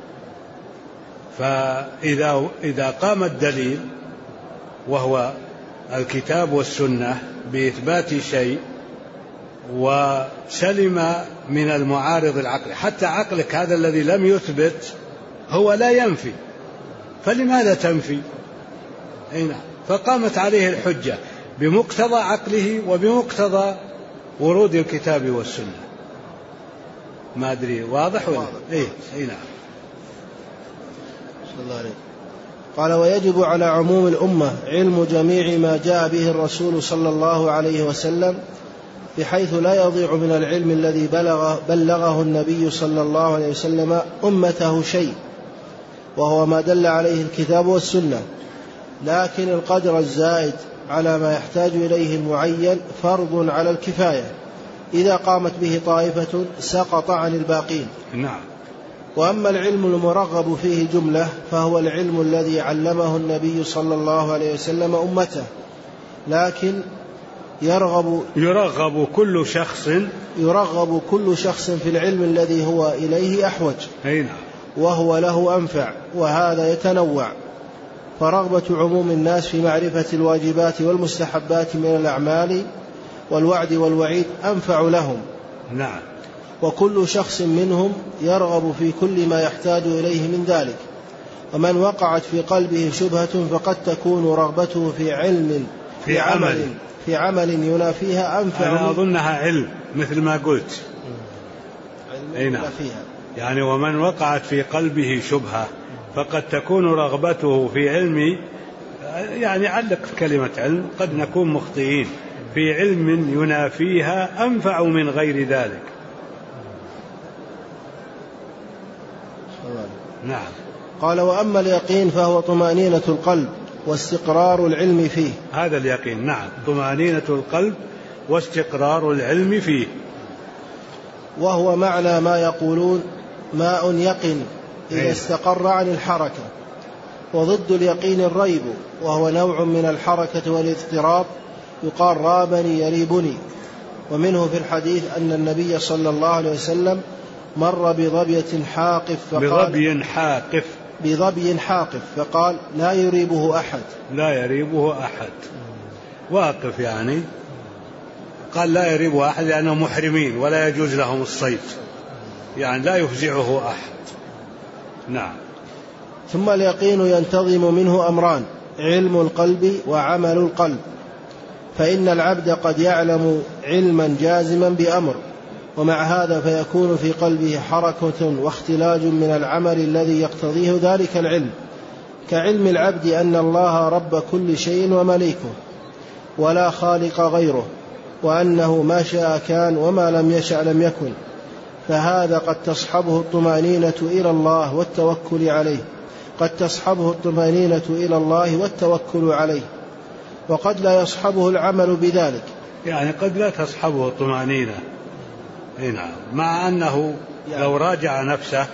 فإذا قام الدليل وهو الكتاب والسنة بإثبات شيء وسلم من المعارض العقل، حتى عقلك هذا الذي لم يثبت هو لا ينفي، فلماذا تنفي؟ فقامت عليه الحجة بمقتضى عقله وبمقتضى ورود الكتاب والسنة. ما أدري واضح ولا؟ أي نعم. الله عليه. قال: ويجب على عموم الأمة علم جميع ما جاء به الرسول صلى الله عليه وسلم، بحيث لا يضيع من العلم الذي بلغه النبي صلى الله عليه وسلم أمته شيء، وهو ما دل عليه الكتاب والسنة. لكن القدر الزائد على ما يحتاج إليه المعين فرض على الكفاية، إذا قامت به طائفة سقط عن الباقين. نعم. وأما العلم المرغب فيه جملة فهو العلم الذي علمه النبي صلى الله عليه وسلم أمته، لكن يرغب كل شخص في العلم الذي هو إليه أحوج، وهو له أنفع، وهذا يتنوع. فرغبة عموم الناس في معرفة الواجبات والمستحبات من الأعمال والوعد والوعيد أنفع لهم. نعم. وكل شخص منهم يرغب في كل ما يحتاج إليه من ذلك. ومن وقعت في قلبه شبهة فقد تكون رغبته في عمل ينافيها أنفع. أنا أظنها علم مثل ما قلت. نعم. يعني ومن وقعت في قلبه شبهة فقد تكون رغبته في علم، يعني علق كلمة علم، قد نكون مخطئين، في علم ينافيها أنفع من غير ذلك. نعم. قال: وأما اليقين فهو طمأنينة القلب واستقرار العلم فيه. هذا اليقين، نعم، طمأنينة القلب واستقرار العلم فيه. وهو معنى ما يقولون ماء يقن إذا استقر عن الحركة. وضد اليقين الريب، وهو نوع من الحركة والاضطراب، يقال رابني يريبني. ومنه في الحديث أن النبي صلى الله عليه وسلم مر بظبي حاقف فقال: لا يريبه أحد. واقف، يعني قال لا يريبه أحد لأنهم محرمين ولا يجوز لهم الصيد، يعني لا يفزعه أحد. نعم. ثم اليقين ينتظم منه أمران: علم القلب وعمل القلب. فإن العبد قد يعلم علما جازما بأمر، ومع هذا فيكون في قلبه حركة واختلاج من العمل الذي يقتضيه ذلك العلم، كعلم العبد أن الله رب كل شيء ومليكه ولا خالق غيره، وأنه ما شاء كان وما لم يشأ لم يكن. فهذا قد تصحبه الطمأنينة إلى الله والتوكل عليه، وقد لا يصحبه العمل بذلك. يعني قد لا تصحبه الطمأنينة، نعم، مع أنه لو راجع نفسه،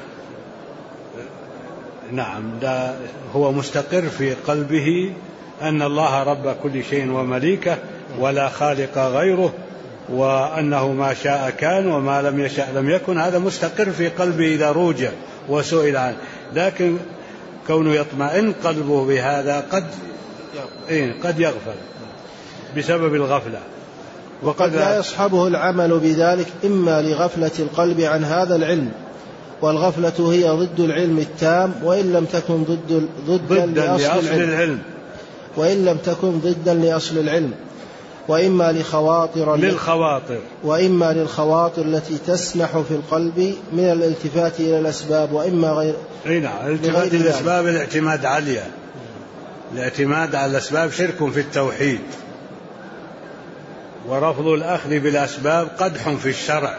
نعم، هو مستقر في قلبه أن الله رب كل شيء ومليكه ولا خالق غيره، وأنه ما شاء كان وما لم يشأ لم يكن. هذا مستقر في قلبه إذا روج وسئل عنه، لكن كونه يطمئن قلبه بهذا قد يغفل بسبب الغفلة. وقد لا يصحبه العمل بذلك إما لغفلة القلب عن هذا العلم، والغفلة هي ضد العلم التام وإن لم تكن ضدا لأصل العلم، وإن لم تكن ضدا لأصل العلم، وإما للخواطر التي تسنح في القلب من الالتفات إلى الأسباب، وإما غير الالتفات إلى الأسباب الاعتماد عليها. الاعتماد على الأسباب شرك في التوحيد، ورفض الأخذ بالأسباب قدح في الشرع،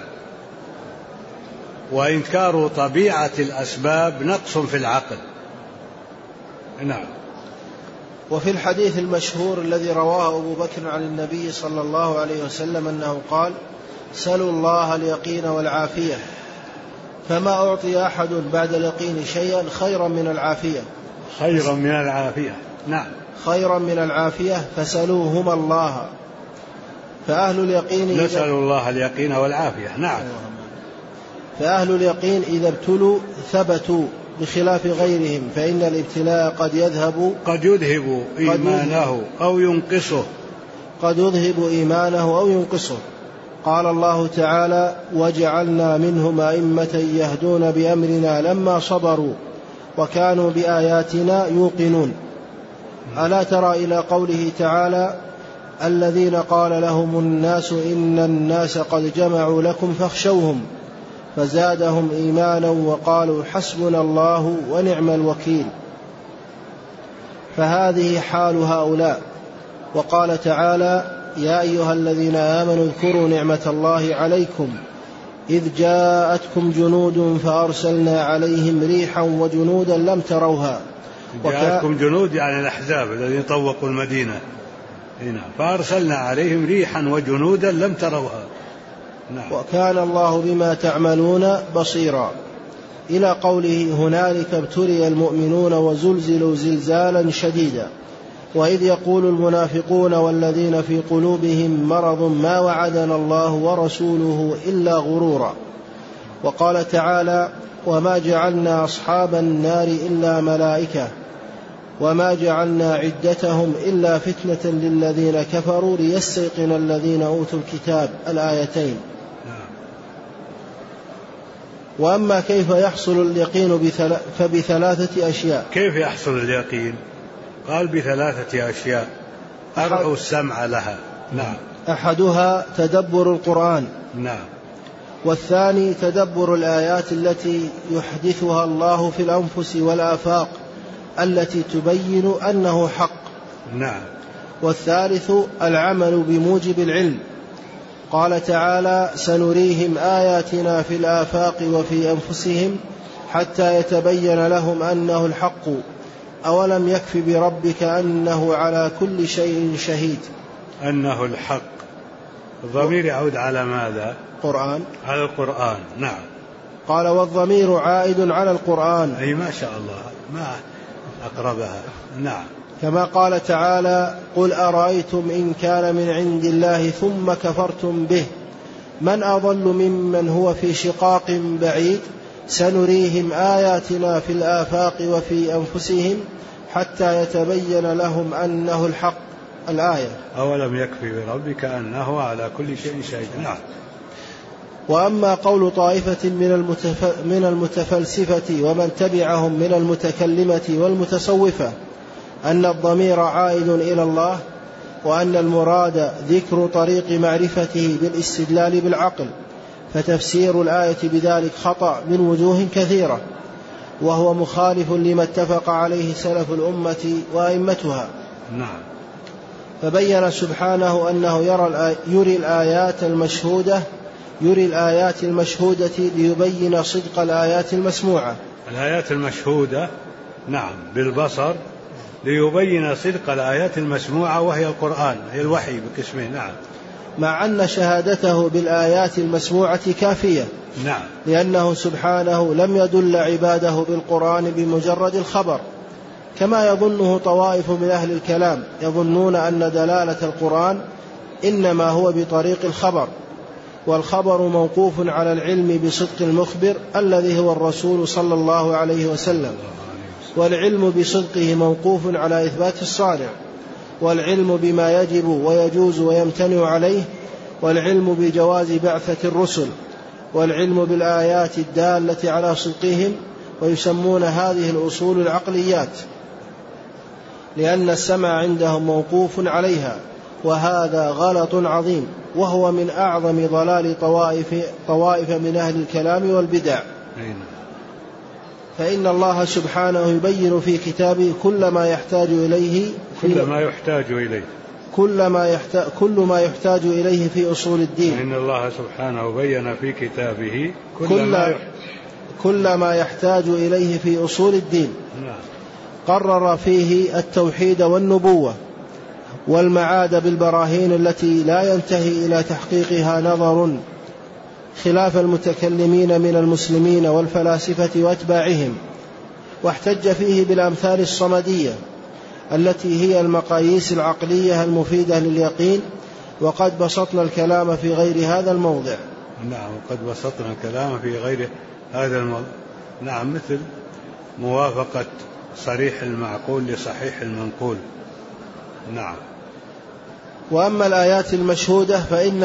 وإنكار طبيعة الأسباب نقص في العقل. نعم. وفي الحديث المشهور الذي رواه أبو بكر عن النبي صلى الله عليه وسلم أنه قال: سلوا الله اليقين والعافية، فما أعطي أحد بعد اليقين شيئا خيرا من العافية. نعم، خيرا من العافية فسلوهما الله. فأهل اليقين نسأل الله اليقين والعافية. نعم. فأهل اليقين إذا ابتلوا ثبتوا بخلاف غيرهم، فإن الابتلاء قد يذهب إيمانه أو ينقصه. قال الله تعالى: وجعلنا منهم أئمة يهدون بأمرنا لما صبروا وكانوا بآياتنا يوقنون. ألا ترى إلى قوله تعالى: الذين قال لهم الناس إن الناس قد جمعوا لكم فاخشوهم فزادهم إيمانا وقالوا حسبنا الله ونعم الوكيل. فهذه حال هؤلاء. وقال تعالى: يا أيها الذين آمنوا اذكروا نعمة الله عليكم إذ جاءتكم جنود فأرسلنا عليهم ريحا وجنودا لم تروها. جاءتكم جنود يعني الأحزاب الذين طوقوا المدينة، فأرسلنا عليهم ريحا وجنودا لم تروها. نعم. وكان الله بما تعملون بصيرا. إلى قوله: هنالك ابتلي المؤمنون وزلزلوا زلزالا شديدا وإذ يقول المنافقون والذين في قلوبهم مرض ما وعدنا الله ورسوله إلا غرورا. وقال تعالى: وما جعلنا أصحاب النار إلا ملائكة وما جعلنا عدتهم إلا فتنة للذين كفروا ليستيقن الذين أوتوا الكتاب. الآيتين. وأما كيف يحصل اليقين فبثلاثة أشياء. كيف يحصل اليقين؟ قال بثلاثة أشياء أرعوا السمع لها. نعم. أحدها تدبر القرآن. نعم. والثاني تدبر الآيات التي يحدثها الله في الأنفس والآفاق التي تبين أنه حق. نعم. والثالث العمل بموجب العلم. قال تعالى: سنريهم آياتنا في الآفاق وفي أنفسهم حتى يتبين لهم أنه الحق أولم يكف بربك أنه على كل شيء شهيد. أنه الحق، الضمير يعود على ماذا؟ قرآن. على القرآن. نعم. قال: والضمير عائد على القرآن. أي ما شاء الله، ما أقربها. نعم. كما قال تعالى: قل أرأيتم إن كان من عند الله ثم كفرتم به من أضل ممن هو في شقاق بعيد سنريهم آياتنا في الآفاق وفي أنفسهم حتى يتبين لهم أنه الحق. الآية. أولم يكفي بربك أنه على كل شيء شهيد. نعم. وأما قول طائفة من المتفلسفة ومن تبعهم من المتكلمة والمتصوفة أن الضمير عائد إلى الله وأن المراد ذكر طريق معرفته بالاستدلال بالعقل، فتفسير الآية بذلك خطأ من وجوه كثيرة، وهو مخالف لما اتفق عليه سلف الأمة وأئمتها. نعم. فبين سبحانه أنه يري الآيات المشهودة ليبين صدق الآيات المسموعة. الآيات المشهودة نعم بالبصر ليبين صدق الآيات المسموعة وهي القرآن، هي الوحي بقسمين. نعم. مع أن شهادته بالآيات المسموعة كافية. نعم. لأنه سبحانه لم يدل عباده بالقرآن بمجرد الخبر، كما يظنه طوائف من أهل الكلام يظنون أن دلالة القرآن إنما هو بطريق الخبر، والخبر موقوف على العلم بصدق المخبر الذي هو الرسول صلى الله عليه وسلم، والعلم بصدقه موقوف على إثبات الصانع، والعلم بما يجب ويجوز ويمتنع عليه والعلم بجواز بعثة الرسل، والعلم بالآيات الدالة على صدقهم، ويسمون هذه الأصول العقليات، لأن السمع عندهم موقوف عليها، وهذا غلط عظيم، وهو من أعظم ضلال طوائف من أهل الكلام والبدع. فإن الله سبحانه يبين في كتابه كل ما يحتاج إليه في أصول الدين. فإن الله سبحانه بين في كتابه كل ما يحتاج إليه في أصول الدين. قرر فيه التوحيد والنبوة والمعاد بالبراهين التي لا ينتهي إلى تحقيقها نظر، خلاف المتكلمين من المسلمين والفلاسفة وأتباعهم. واحتج فيه بالأمثال الصمدية التي هي المقاييس العقلية المفيدة لليقين، وقد بسطنا الكلام في غير هذا الموضع. نعم، وقد بسطنا الكلام في غير هذا الموضع. نعم، مثل موافقة صريح المعقول لصحيح المنقول. نعم. وأما الآيات المشهودة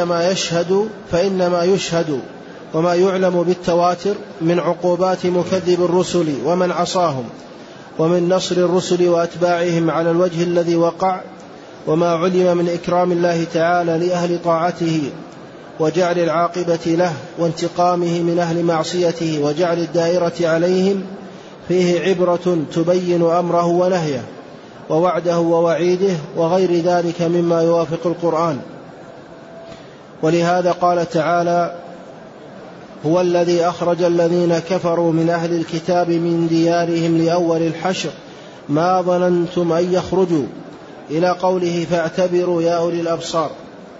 فإنما يشهد وما يعلم بالتواتر من عقوبات مكذب الرسل ومن عصاهم، ومن نصر الرسل وأتباعهم على الوجه الذي وقع، وما علم من إكرام الله تعالى لأهل طاعته وجعل العاقبة له، وانتقامه من أهل معصيته وجعل الدائرة عليهم، فيه عبرة تبين أمره ونهيه ووعده ووعيده وغير ذلك مما يوافق القرآن. ولهذا قال تعالى: هو الذي أخرج الذين كفروا من أهل الكتاب من ديارهم لأول الحشر ما ظننتم أن يخرجوا، إلى قوله: فاعتبروا يا أولي الأبصار.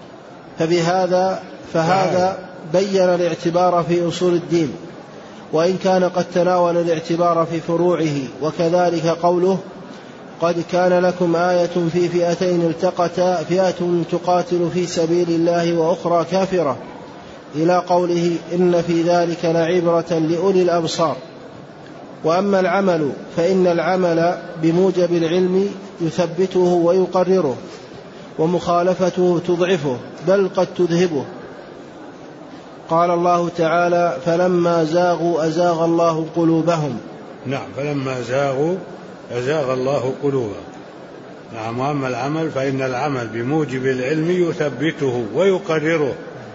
فهذا بين الاعتبار في أصول الدين، وإن كان قد تناول الاعتبار في فروعه. وكذلك قوله: قد كان لكم آية في فئتين التقتا، فئة تقاتل في سبيل الله وأخرى كافرة، إلى قوله: إن في ذلك لعبرة لأولي الأبصار. وأما العمل فإن العمل بموجب العلم يثبته ويقرره، ومخالفته تضعفه بل قد تذهبه. قال الله تعالى: فلما زاغوا أزاغ الله قلوبهم. نعم، فلما زاغوا أزاغ الله قلوبهم. نعم. وأما العمل فإن العمل بموجب العلم يثبته ويقرره،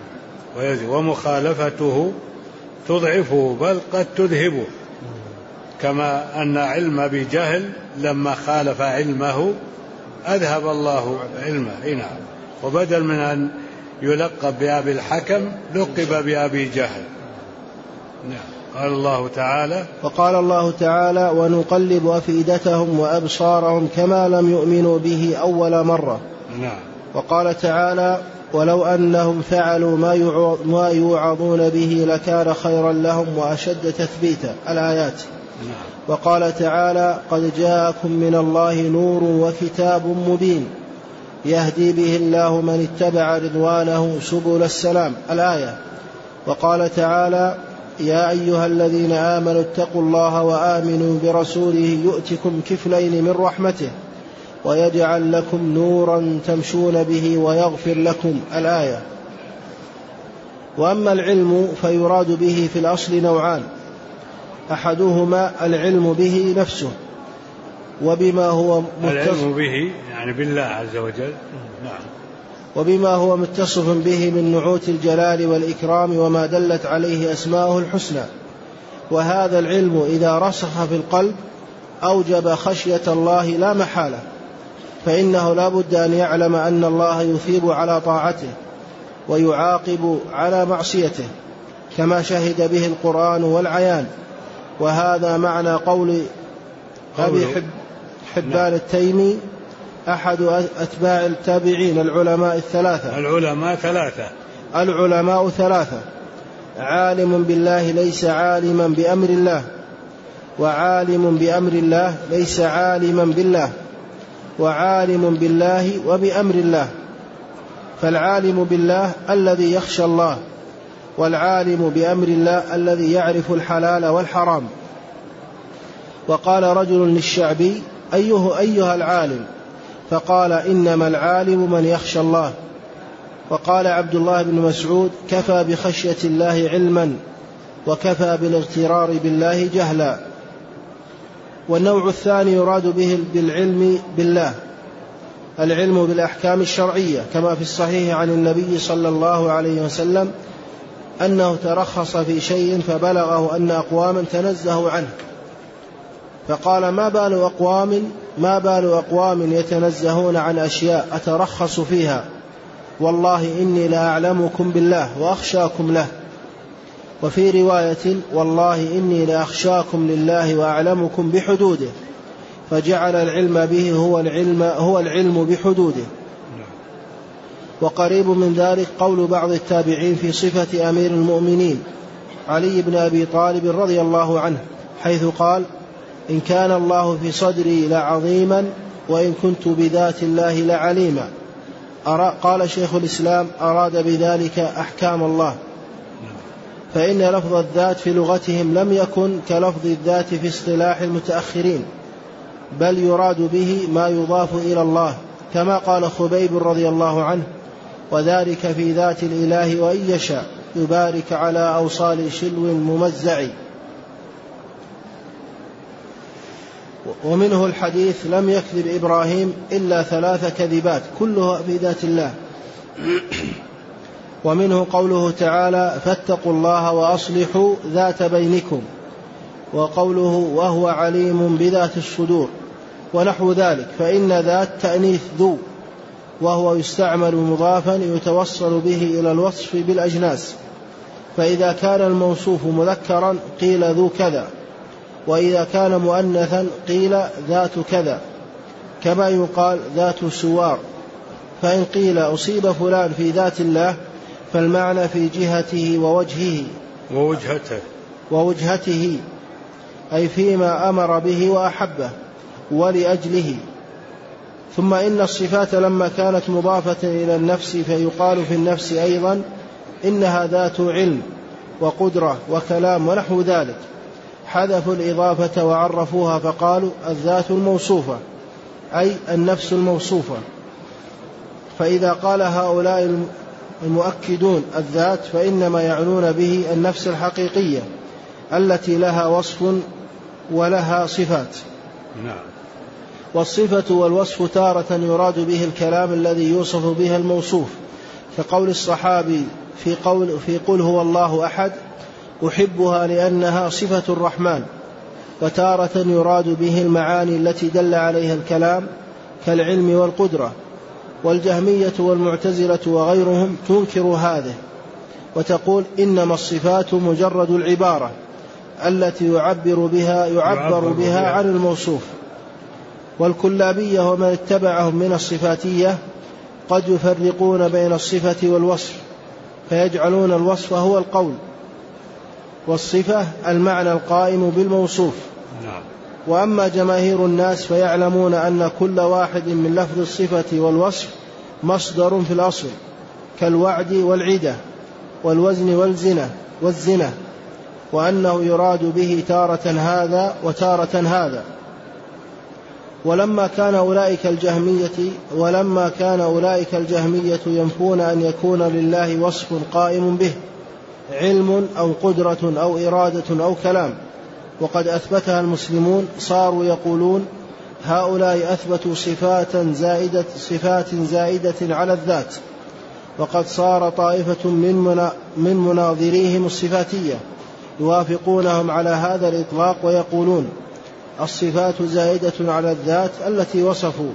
ومخالفته تضعفه بل قد تذهبه، كما أن علم بجهل لما خالف علمه أذهب الله علمه. نعم. وبدل من أن يلقب بأبي الحكم لقب بأبي جهل. نعم. وقال الله تعالى: ونقلب أفئدتهم وأبصارهم كما لم يؤمنوا به أول مرة. نعم. وقال تعالى: ولو أنهم فعلوا ما يوعظون به لكان خيرا لهم وأشد تثبيتا. الآيات. نعم. وقال تعالى: قد جاءكم من الله نور وكتاب مبين يهدي به الله من اتبع رضوانه سبل السلام. الآية. وقال تعالى: يا أيها الذين آمنوا اتقوا الله وآمنوا برسوله يؤتكم كفلين من رحمته ويجعل لكم نورا تمشون به ويغفر لكم. الآية. وأما العلم فيراد به في الأصل نوعان: أحدهما العلم به نفسه وبما هو العلم به يعني بالله عز وجل. نعم. وبما هو متصف به من نعوت الجلال والإكرام وما دلت عليه أسماؤه الحسنى. وهذا العلم إذا رسخ في القلب أوجب خشية الله لا محالة، فإنه لا بد أن يعلم أن الله يثيب على طاعته ويعاقب على معصيته، كما شهد به القرآن والعيان. وهذا معنى قول أبي حبان التيمي أحد أتباع التابعين: العلماء ثلاثة: عالم بالله ليس عالما بأمر الله، وعالم بأمر الله ليس عالما بالله، وعالم بالله وبأمر الله. فالعالم بالله الذي يخشى الله، والعالم بأمر الله الذي يعرف الحلال والحرام. وقال رجل للشعبي: أيها العالم؟ فقال: إنما العالم من يخشى الله. وقال عبد الله بن مسعود: كفى بخشية الله علما وكفى بالاغترار بالله جهلا. والنوع الثاني يراد به بالعلم بالله العلم بالأحكام الشرعية، كما في الصحيح عن النبي صلى الله عليه وسلم أنه ترخص في شيء فبلغه أن أقواما تنزهوا عنه، فقال: ما بال أقوام يتنزهون عن أشياء أترخص فيها، والله إني لأعلمكم بالله وأخشاكم له. وفي رواية: والله إني لأخشاكم لله وأعلمكم بحدوده، فجعل العلم به هو العلم بحدوده. وقريب من ذلك قول بعض التابعين في صفة أمير المؤمنين علي بن أبي طالب رضي الله عنه، حيث قال: إن كان الله في صدري لعظيما وإن كنت بذات الله لعليما. قال شيخ الإسلام: أراد بذلك أحكام الله، فإن لفظ الذات في لغتهم لم يكن كلفظ الذات في اصطلاح المتأخرين، بل يراد به ما يضاف إلى الله، كما قال خبيب رضي الله عنه: وذلك في ذات الإله وإن يشاء يبارك على أوصال شلو ممزع. ومنه الحديث: لم يكذب إبراهيم إلا 3 كذبات كلها في ذات الله. ومنه قوله تعالى: فاتقوا الله وأصلحوا ذات بينكم، وقوله: وهو عليم بذات الصدور، ونحو ذلك. فإن ذات تأنيث ذو، وهو يستعمل مضافا يتوصل به إلى الوصف بالأجناس، فإذا كان الموصوف مذكرا قيل ذو كذا، وإذا كان مؤنثا قيل ذات كذا، كما يقال ذات سوار. فإن قيل أصيب فلان في ذات الله فالمعنى في جهته ووجهته أي فيما أمر به وأحبه ولأجله. ثم إن الصفات لما كانت مضافة إلى النفس فيقال في النفس أيضا إنها ذات علم وقدرة وكلام ونحو ذلك، حذفوا الإضافة وعرفوها فقالوا الذات الموصوفة، أي النفس الموصوفة. فإذا قال هؤلاء المؤكدون الذات فإنما يعنون به النفس الحقيقية التي لها وصف ولها صفات. والصفة والوصف تارة يراد به الكلام الذي يوصف به الموصوف، كقول الصحابي في قل هو الله أحد: أحبها لأنها صفة الرحمن. وتارة يراد به المعاني التي دل عليها الكلام كالعلم والقدرة. والجهمية والمعتزلة وغيرهم تنكر هذه وتقول إنما الصفات مجرد العبارة التي يعبر بها عن الموصوف. والكلابية ومن اتبعهم من الصفاتية قد يفرقون بين الصفة والوصف، فيجعلون الوصف هو القول، والصفة المعنى القائم بالموصوف. وأما جماهير الناس فيعلمون أن كل واحد من لفظ الصفة والوصف مصدر في الأصل، كالوعد والعدة والوزن والزنا، وأنه يراد به تارة هذا وتارة هذا. ولما كان أولئك الجهمية ينفون أن يكون لله وصف قائم به، علم أو قدرة أو إرادة أو كلام، وقد أثبتها المسلمون، صاروا يقولون هؤلاء أثبتوا صفات زائدة على الذات. وقد صار طائفة من مناظريهم الصفاتية يوافقونهم على هذا الإطلاق ويقولون الصفات زائدة على الذات التي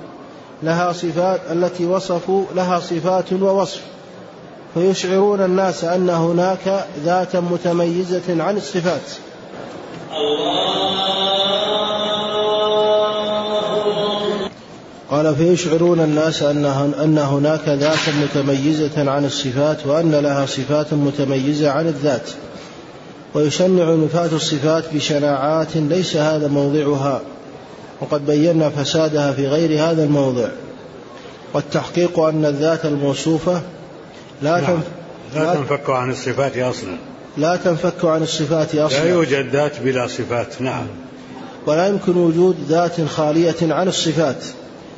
وصفوا لها صفات ووصف، فيشعرون الناس أن هناك ذاتا متميزة عن الصفات. قال: فيشعرون الناس أن هناك ذاتا متميزة عن الصفات، وأن لها صفات متميزة عن الذات، ويشنع نفاة الصفات بشناعات ليس هذا موضعها، وقد بينا فسادها في غير هذا الموضع. والتحقيق أن الذات الموصوفة لا تنفك عن الصفات أصلا. لا يوجد ذات بلا صفات. ولا يمكن وجود ذات خالية عن الصفات،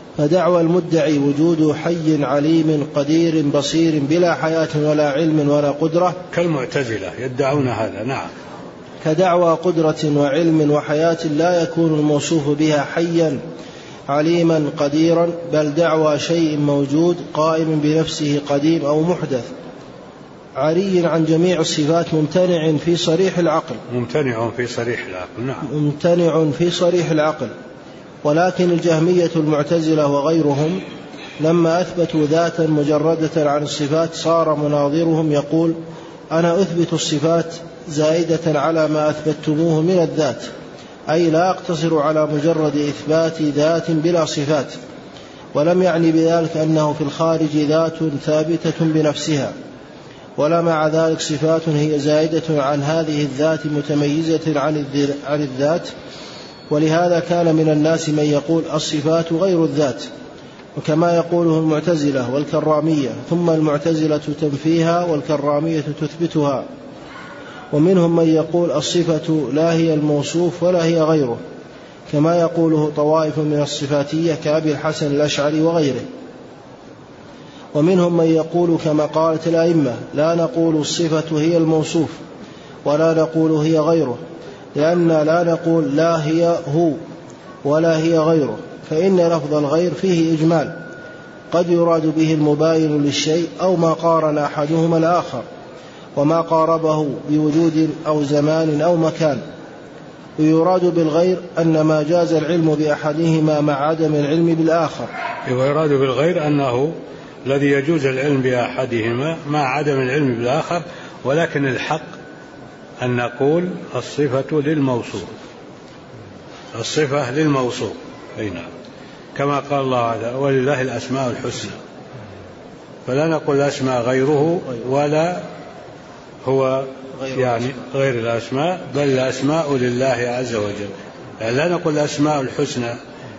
فدعوى المدعي وجود حي عليم قدير بصير بلا حياة ولا علم ولا قدرة كالمعتزلة يدعون هذا. نعم. كدعوى قدرة وعلم وحياة لا يكون الموصوف بها حيا عليما قديرا، بل دعوى شيء موجود قائم بنفسه قديم أو محدث عري عن جميع الصفات ممتنع في صريح العقل. ممتنع في صريح العقل. نعم. ممتنع في صريح العقل. ولكن الجهمية المعتزلة وغيرهم لما أثبتوا ذاتا مجردة عن الصفات صار مناظرهم يقول أنا أثبت الصفات زائدة على ما أثبتموه من الذات، أي لا أقتصر على مجرد إثبات ذات بلا صفات، ولم يعني بذلك أنه في الخارج ذات ثابتة بنفسها، ولا مع ذلك صفات هي زائدة عن هذه الذات متميزة عن الذات. ولهذا كان من الناس من يقول الصفات غير الذات، وكما يقوله المعتزلة والكرامية، ثم المعتزلة تنفيها والكرامية تثبتها. ومنهم من يقول الصفة لا هي الموصوف ولا هي غيره، كما يقوله طوائف من الصفاتية كأبي الحسن الأشعري وغيره. ومنهم من يقول كما قالت الأئمة لا نقول الصفة هي الموصوف ولا نقول هي غيره، لأن لا نقول لا هي هو ولا هي غيره، فإن لفظ الغير فيه إجمال قد يراد به المباين للشيء أو ما قارن أحدهما الآخر وما قاربه بوجود أو زمان أو مكان. ويراد بالغير أن ما جاز العلم بأحدهما مع عدم العلم بالآخر. ويراد بالغير أنه الذي يجوز العلم بأحدهما مع عدم العلم بالآخر، ولكن الحق أن نقول الصفة للموصوف، الصفة للموصوف. أي نعم. كما قال الله تعالى ولله الأسماء الحسنى، فلا نقول الأسماء غيره ولا هو يعني غير الأسماء، بل الأسماء لله عز وجل. يعني لا نقول الأسماء الحسنى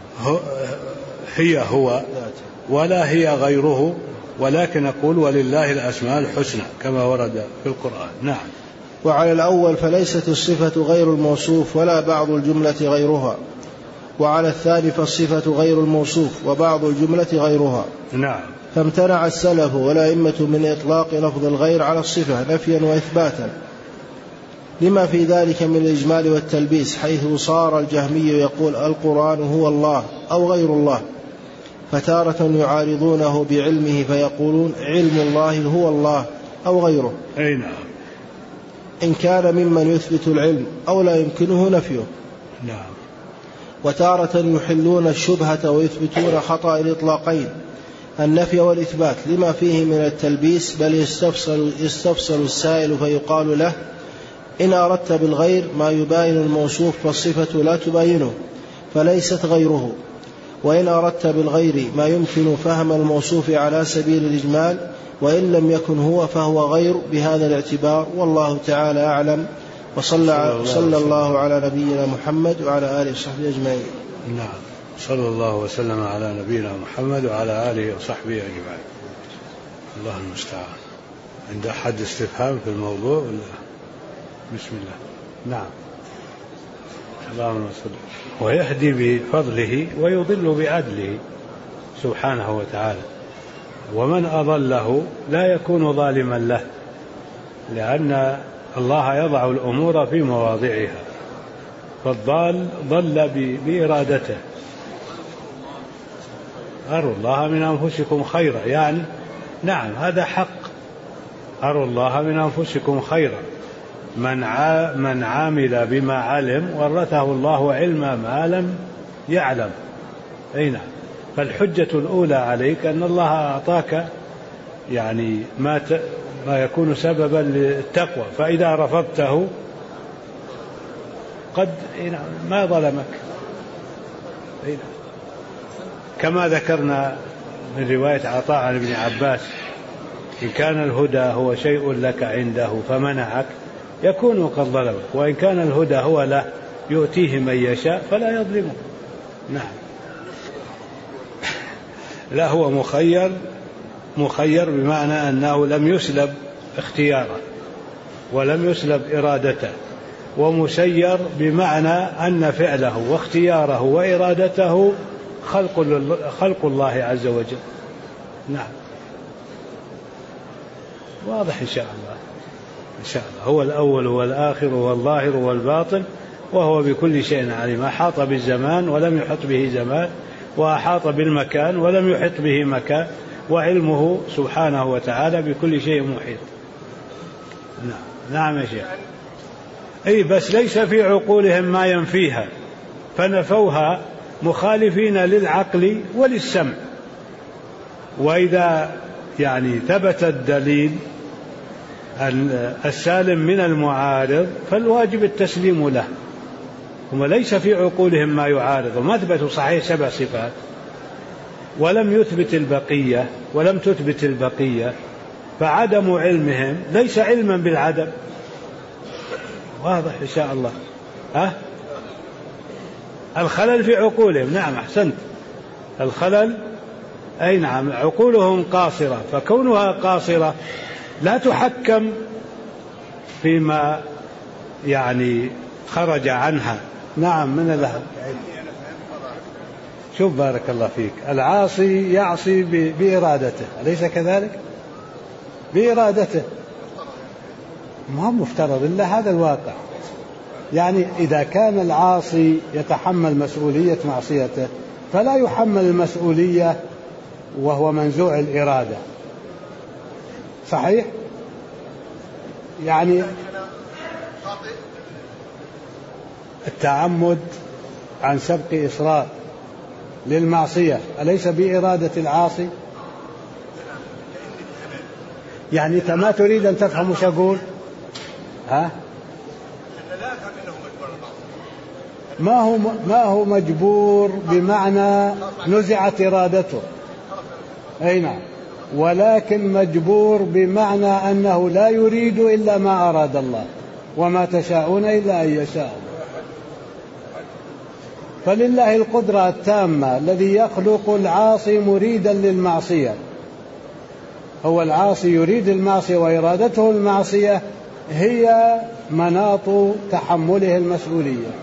هي هو ولا هي غيره، ولكن نقول ولله الأسماء الحسنى كما ورد في القرآن. نعم. وعلى الأول فليست الصفة غير الموصوف ولا بعض الجملة غيرها، وعلى الثاني فالصفة غير الموصوف وبعض الجملة غيرها. نعم. فامتنع السلف والأئمة من إطلاق لفظ الغير على الصفة نفيا وإثباتا، لما في ذلك من الإجمال والتلبيس، حيث صار الجهمي يقول القرآن هو الله أو غير الله، فتارة يعارضونه بعلمه فيقولون علم الله هو الله أو غيره. أي نعم. إن كان ممن يثبت العلم أو لا يمكنه نفيه. نعم. وتارة يحلون الشبهة ويثبتون خطأ الإطلاقين النفي والإثبات لما فيه من التلبيس، بل يستفصل السائل فيقال له إن أردت بالغير ما يباين الموصوف فالصفة لا تباينه فليست غيره، وإن أردت بالغير ما يمكن فهم الموصوف على سبيل الإجمال وإن لم يكن هو فهو غير بهذا الاعتبار. والله تعالى أعلم، وصلى الله على نبينا محمد وعلى آله وصحبه أجمعين. نعم. صلى الله وسلم على نبينا محمد وعلى آله وصحبه أجمعين. الله المستعان. عند أحد استفهام في الموضوع ولا؟ بسم الله. نعم. اللهم صل. ويهدي بفضله ويضل بعدله سبحانه وتعالى، ومن أضله لا يكون ظالما له، لأن الله يضع الأمور في مواضعها، فالضال ضل بإرادته. أروا الله من أنفسكم خيرا، يعني نعم هذا حق، أروا الله من أنفسكم خيرا. من عامل بما علم ورثه الله علم ما لم يعلم. أي نعم. فالحجة الأولى عليك أن الله أعطاك يعني ما يكون سببا للتقوى، فإذا رفضته قد ما ظلمك. كما ذكرنا من رواية عطاء عن ابن عباس إن كان الهدى هو شيء لك عنده فمنعك يكون قد ظلمك، وإن كان الهدى هو له يؤتيه من يشاء فلا يظلمه. نعم. لا، هو مخير بمعنى أنه لم يسلب اختياره ولم يسلب إرادته، ومسير بمعنى أن فعله واختياره وإرادته خلق الله عز وجل. نعم، واضح إن شاء الله. إن شاء الله هو الأول والآخر والظاهر والباطن، وهو بكل شيء عليم. أحاط بالزمان ولم يحط به زمان، وأحاط بالمكان ولم يحط به مكان، وعلمه سبحانه وتعالى بكل شيء محيط. نعم يا شيخ. أي بس ليس في عقولهم ما ينفيها، فنفوها مخالفين للعقل وللسمع. وإذا يعني ثبت الدليل السالم من المعارض فالواجب التسليم له. هم ليس في عقولهم ما يعارض، وما أثبتوا صحيح 7 صفات ولم تثبت البقية، فعدم علمهم ليس علما بالعدم. واضح إن شاء الله. الخلل في عقولهم. نعم أحسنت، الخلل. أي نعم، عقولهم قاصرة، فكونها قاصرة لا تحكم فيما يعني خرج عنها. نعم من الله. شوف بارك الله فيك، العاصي يعصي بإرادته، أليس كذلك؟ بإرادته، ما هو مفترض إلا هذا الواقع. يعني إذا كان العاصي يتحمل مسؤولية معصيته فلا يحمل المسؤولية وهو منزوع الإرادة. صحيح؟ يعني التعمد عن سبق إصرار للمعصية أليس بإرادة العاصي؟ يعني أنت ما تريد أن تفهم وش أقول؟ ما هو مجبور بمعنى نزعت إرادته. أي نعم، ولكن مجبور بمعنى أنه لا يريد إلا ما أراد الله، وما تشاءون إلا أن يشاء الله. فلله القدرة التامة الذي يخلق العاصي مريدا للمعصية. هو العاصي يريد المعصية، وإرادته المعصية هي مناط تحمله المسؤولية.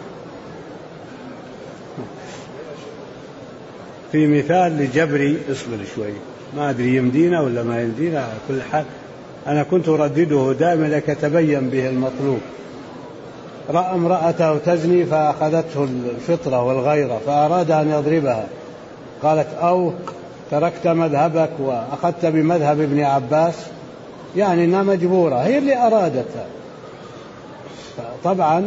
في مثال لجبري، اصبر شوي، ما أدري يمدينا ولا ما يمدينا، على كل حال أنا كنت أردده دائما لكتبين به المطلوب. رأى امرأته تزني فأخذته الفطرة والغيرة فأراد أن يضربها، قالت أو تركت مذهبك وأخذت بمذهب ابن عباس، يعني أنها مجبورة، هي اللي أرادتها. طبعا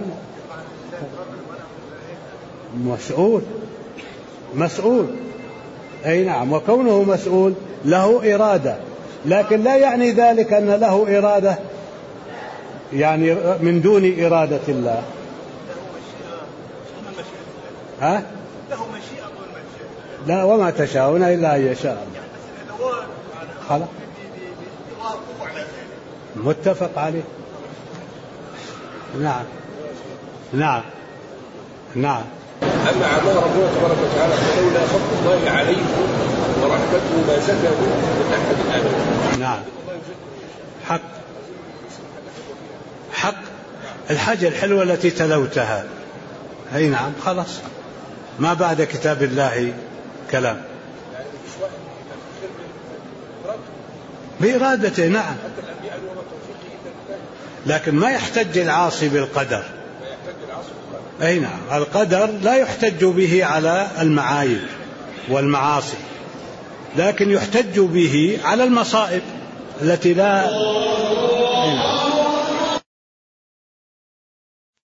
مسؤول. أي نعم، وكونه مسؤول له إرادة، لكن لا يعني ذلك أن له إرادة يعني من دون إرادة الله. له مشيئة لا، وما تشاءون إلا أن يشاء الله. خلاص، متفق عليه. نعم. أما أعمال ربنا تبارك وتعالى فلولا فضل الله عليكم ورحمته ما زكى من أحد أبدا. نعم، حق الحاجة الحلوة التي تلوتها. أي نعم، خلاص، ما بعد كتاب الله كلام بإرادته. نعم، لكن ما يحتج العاصي بالقدر. أي نعم، القدر لا يحتج به على المعايب والمعاصي، لكن يحتج به على المصائب التي لا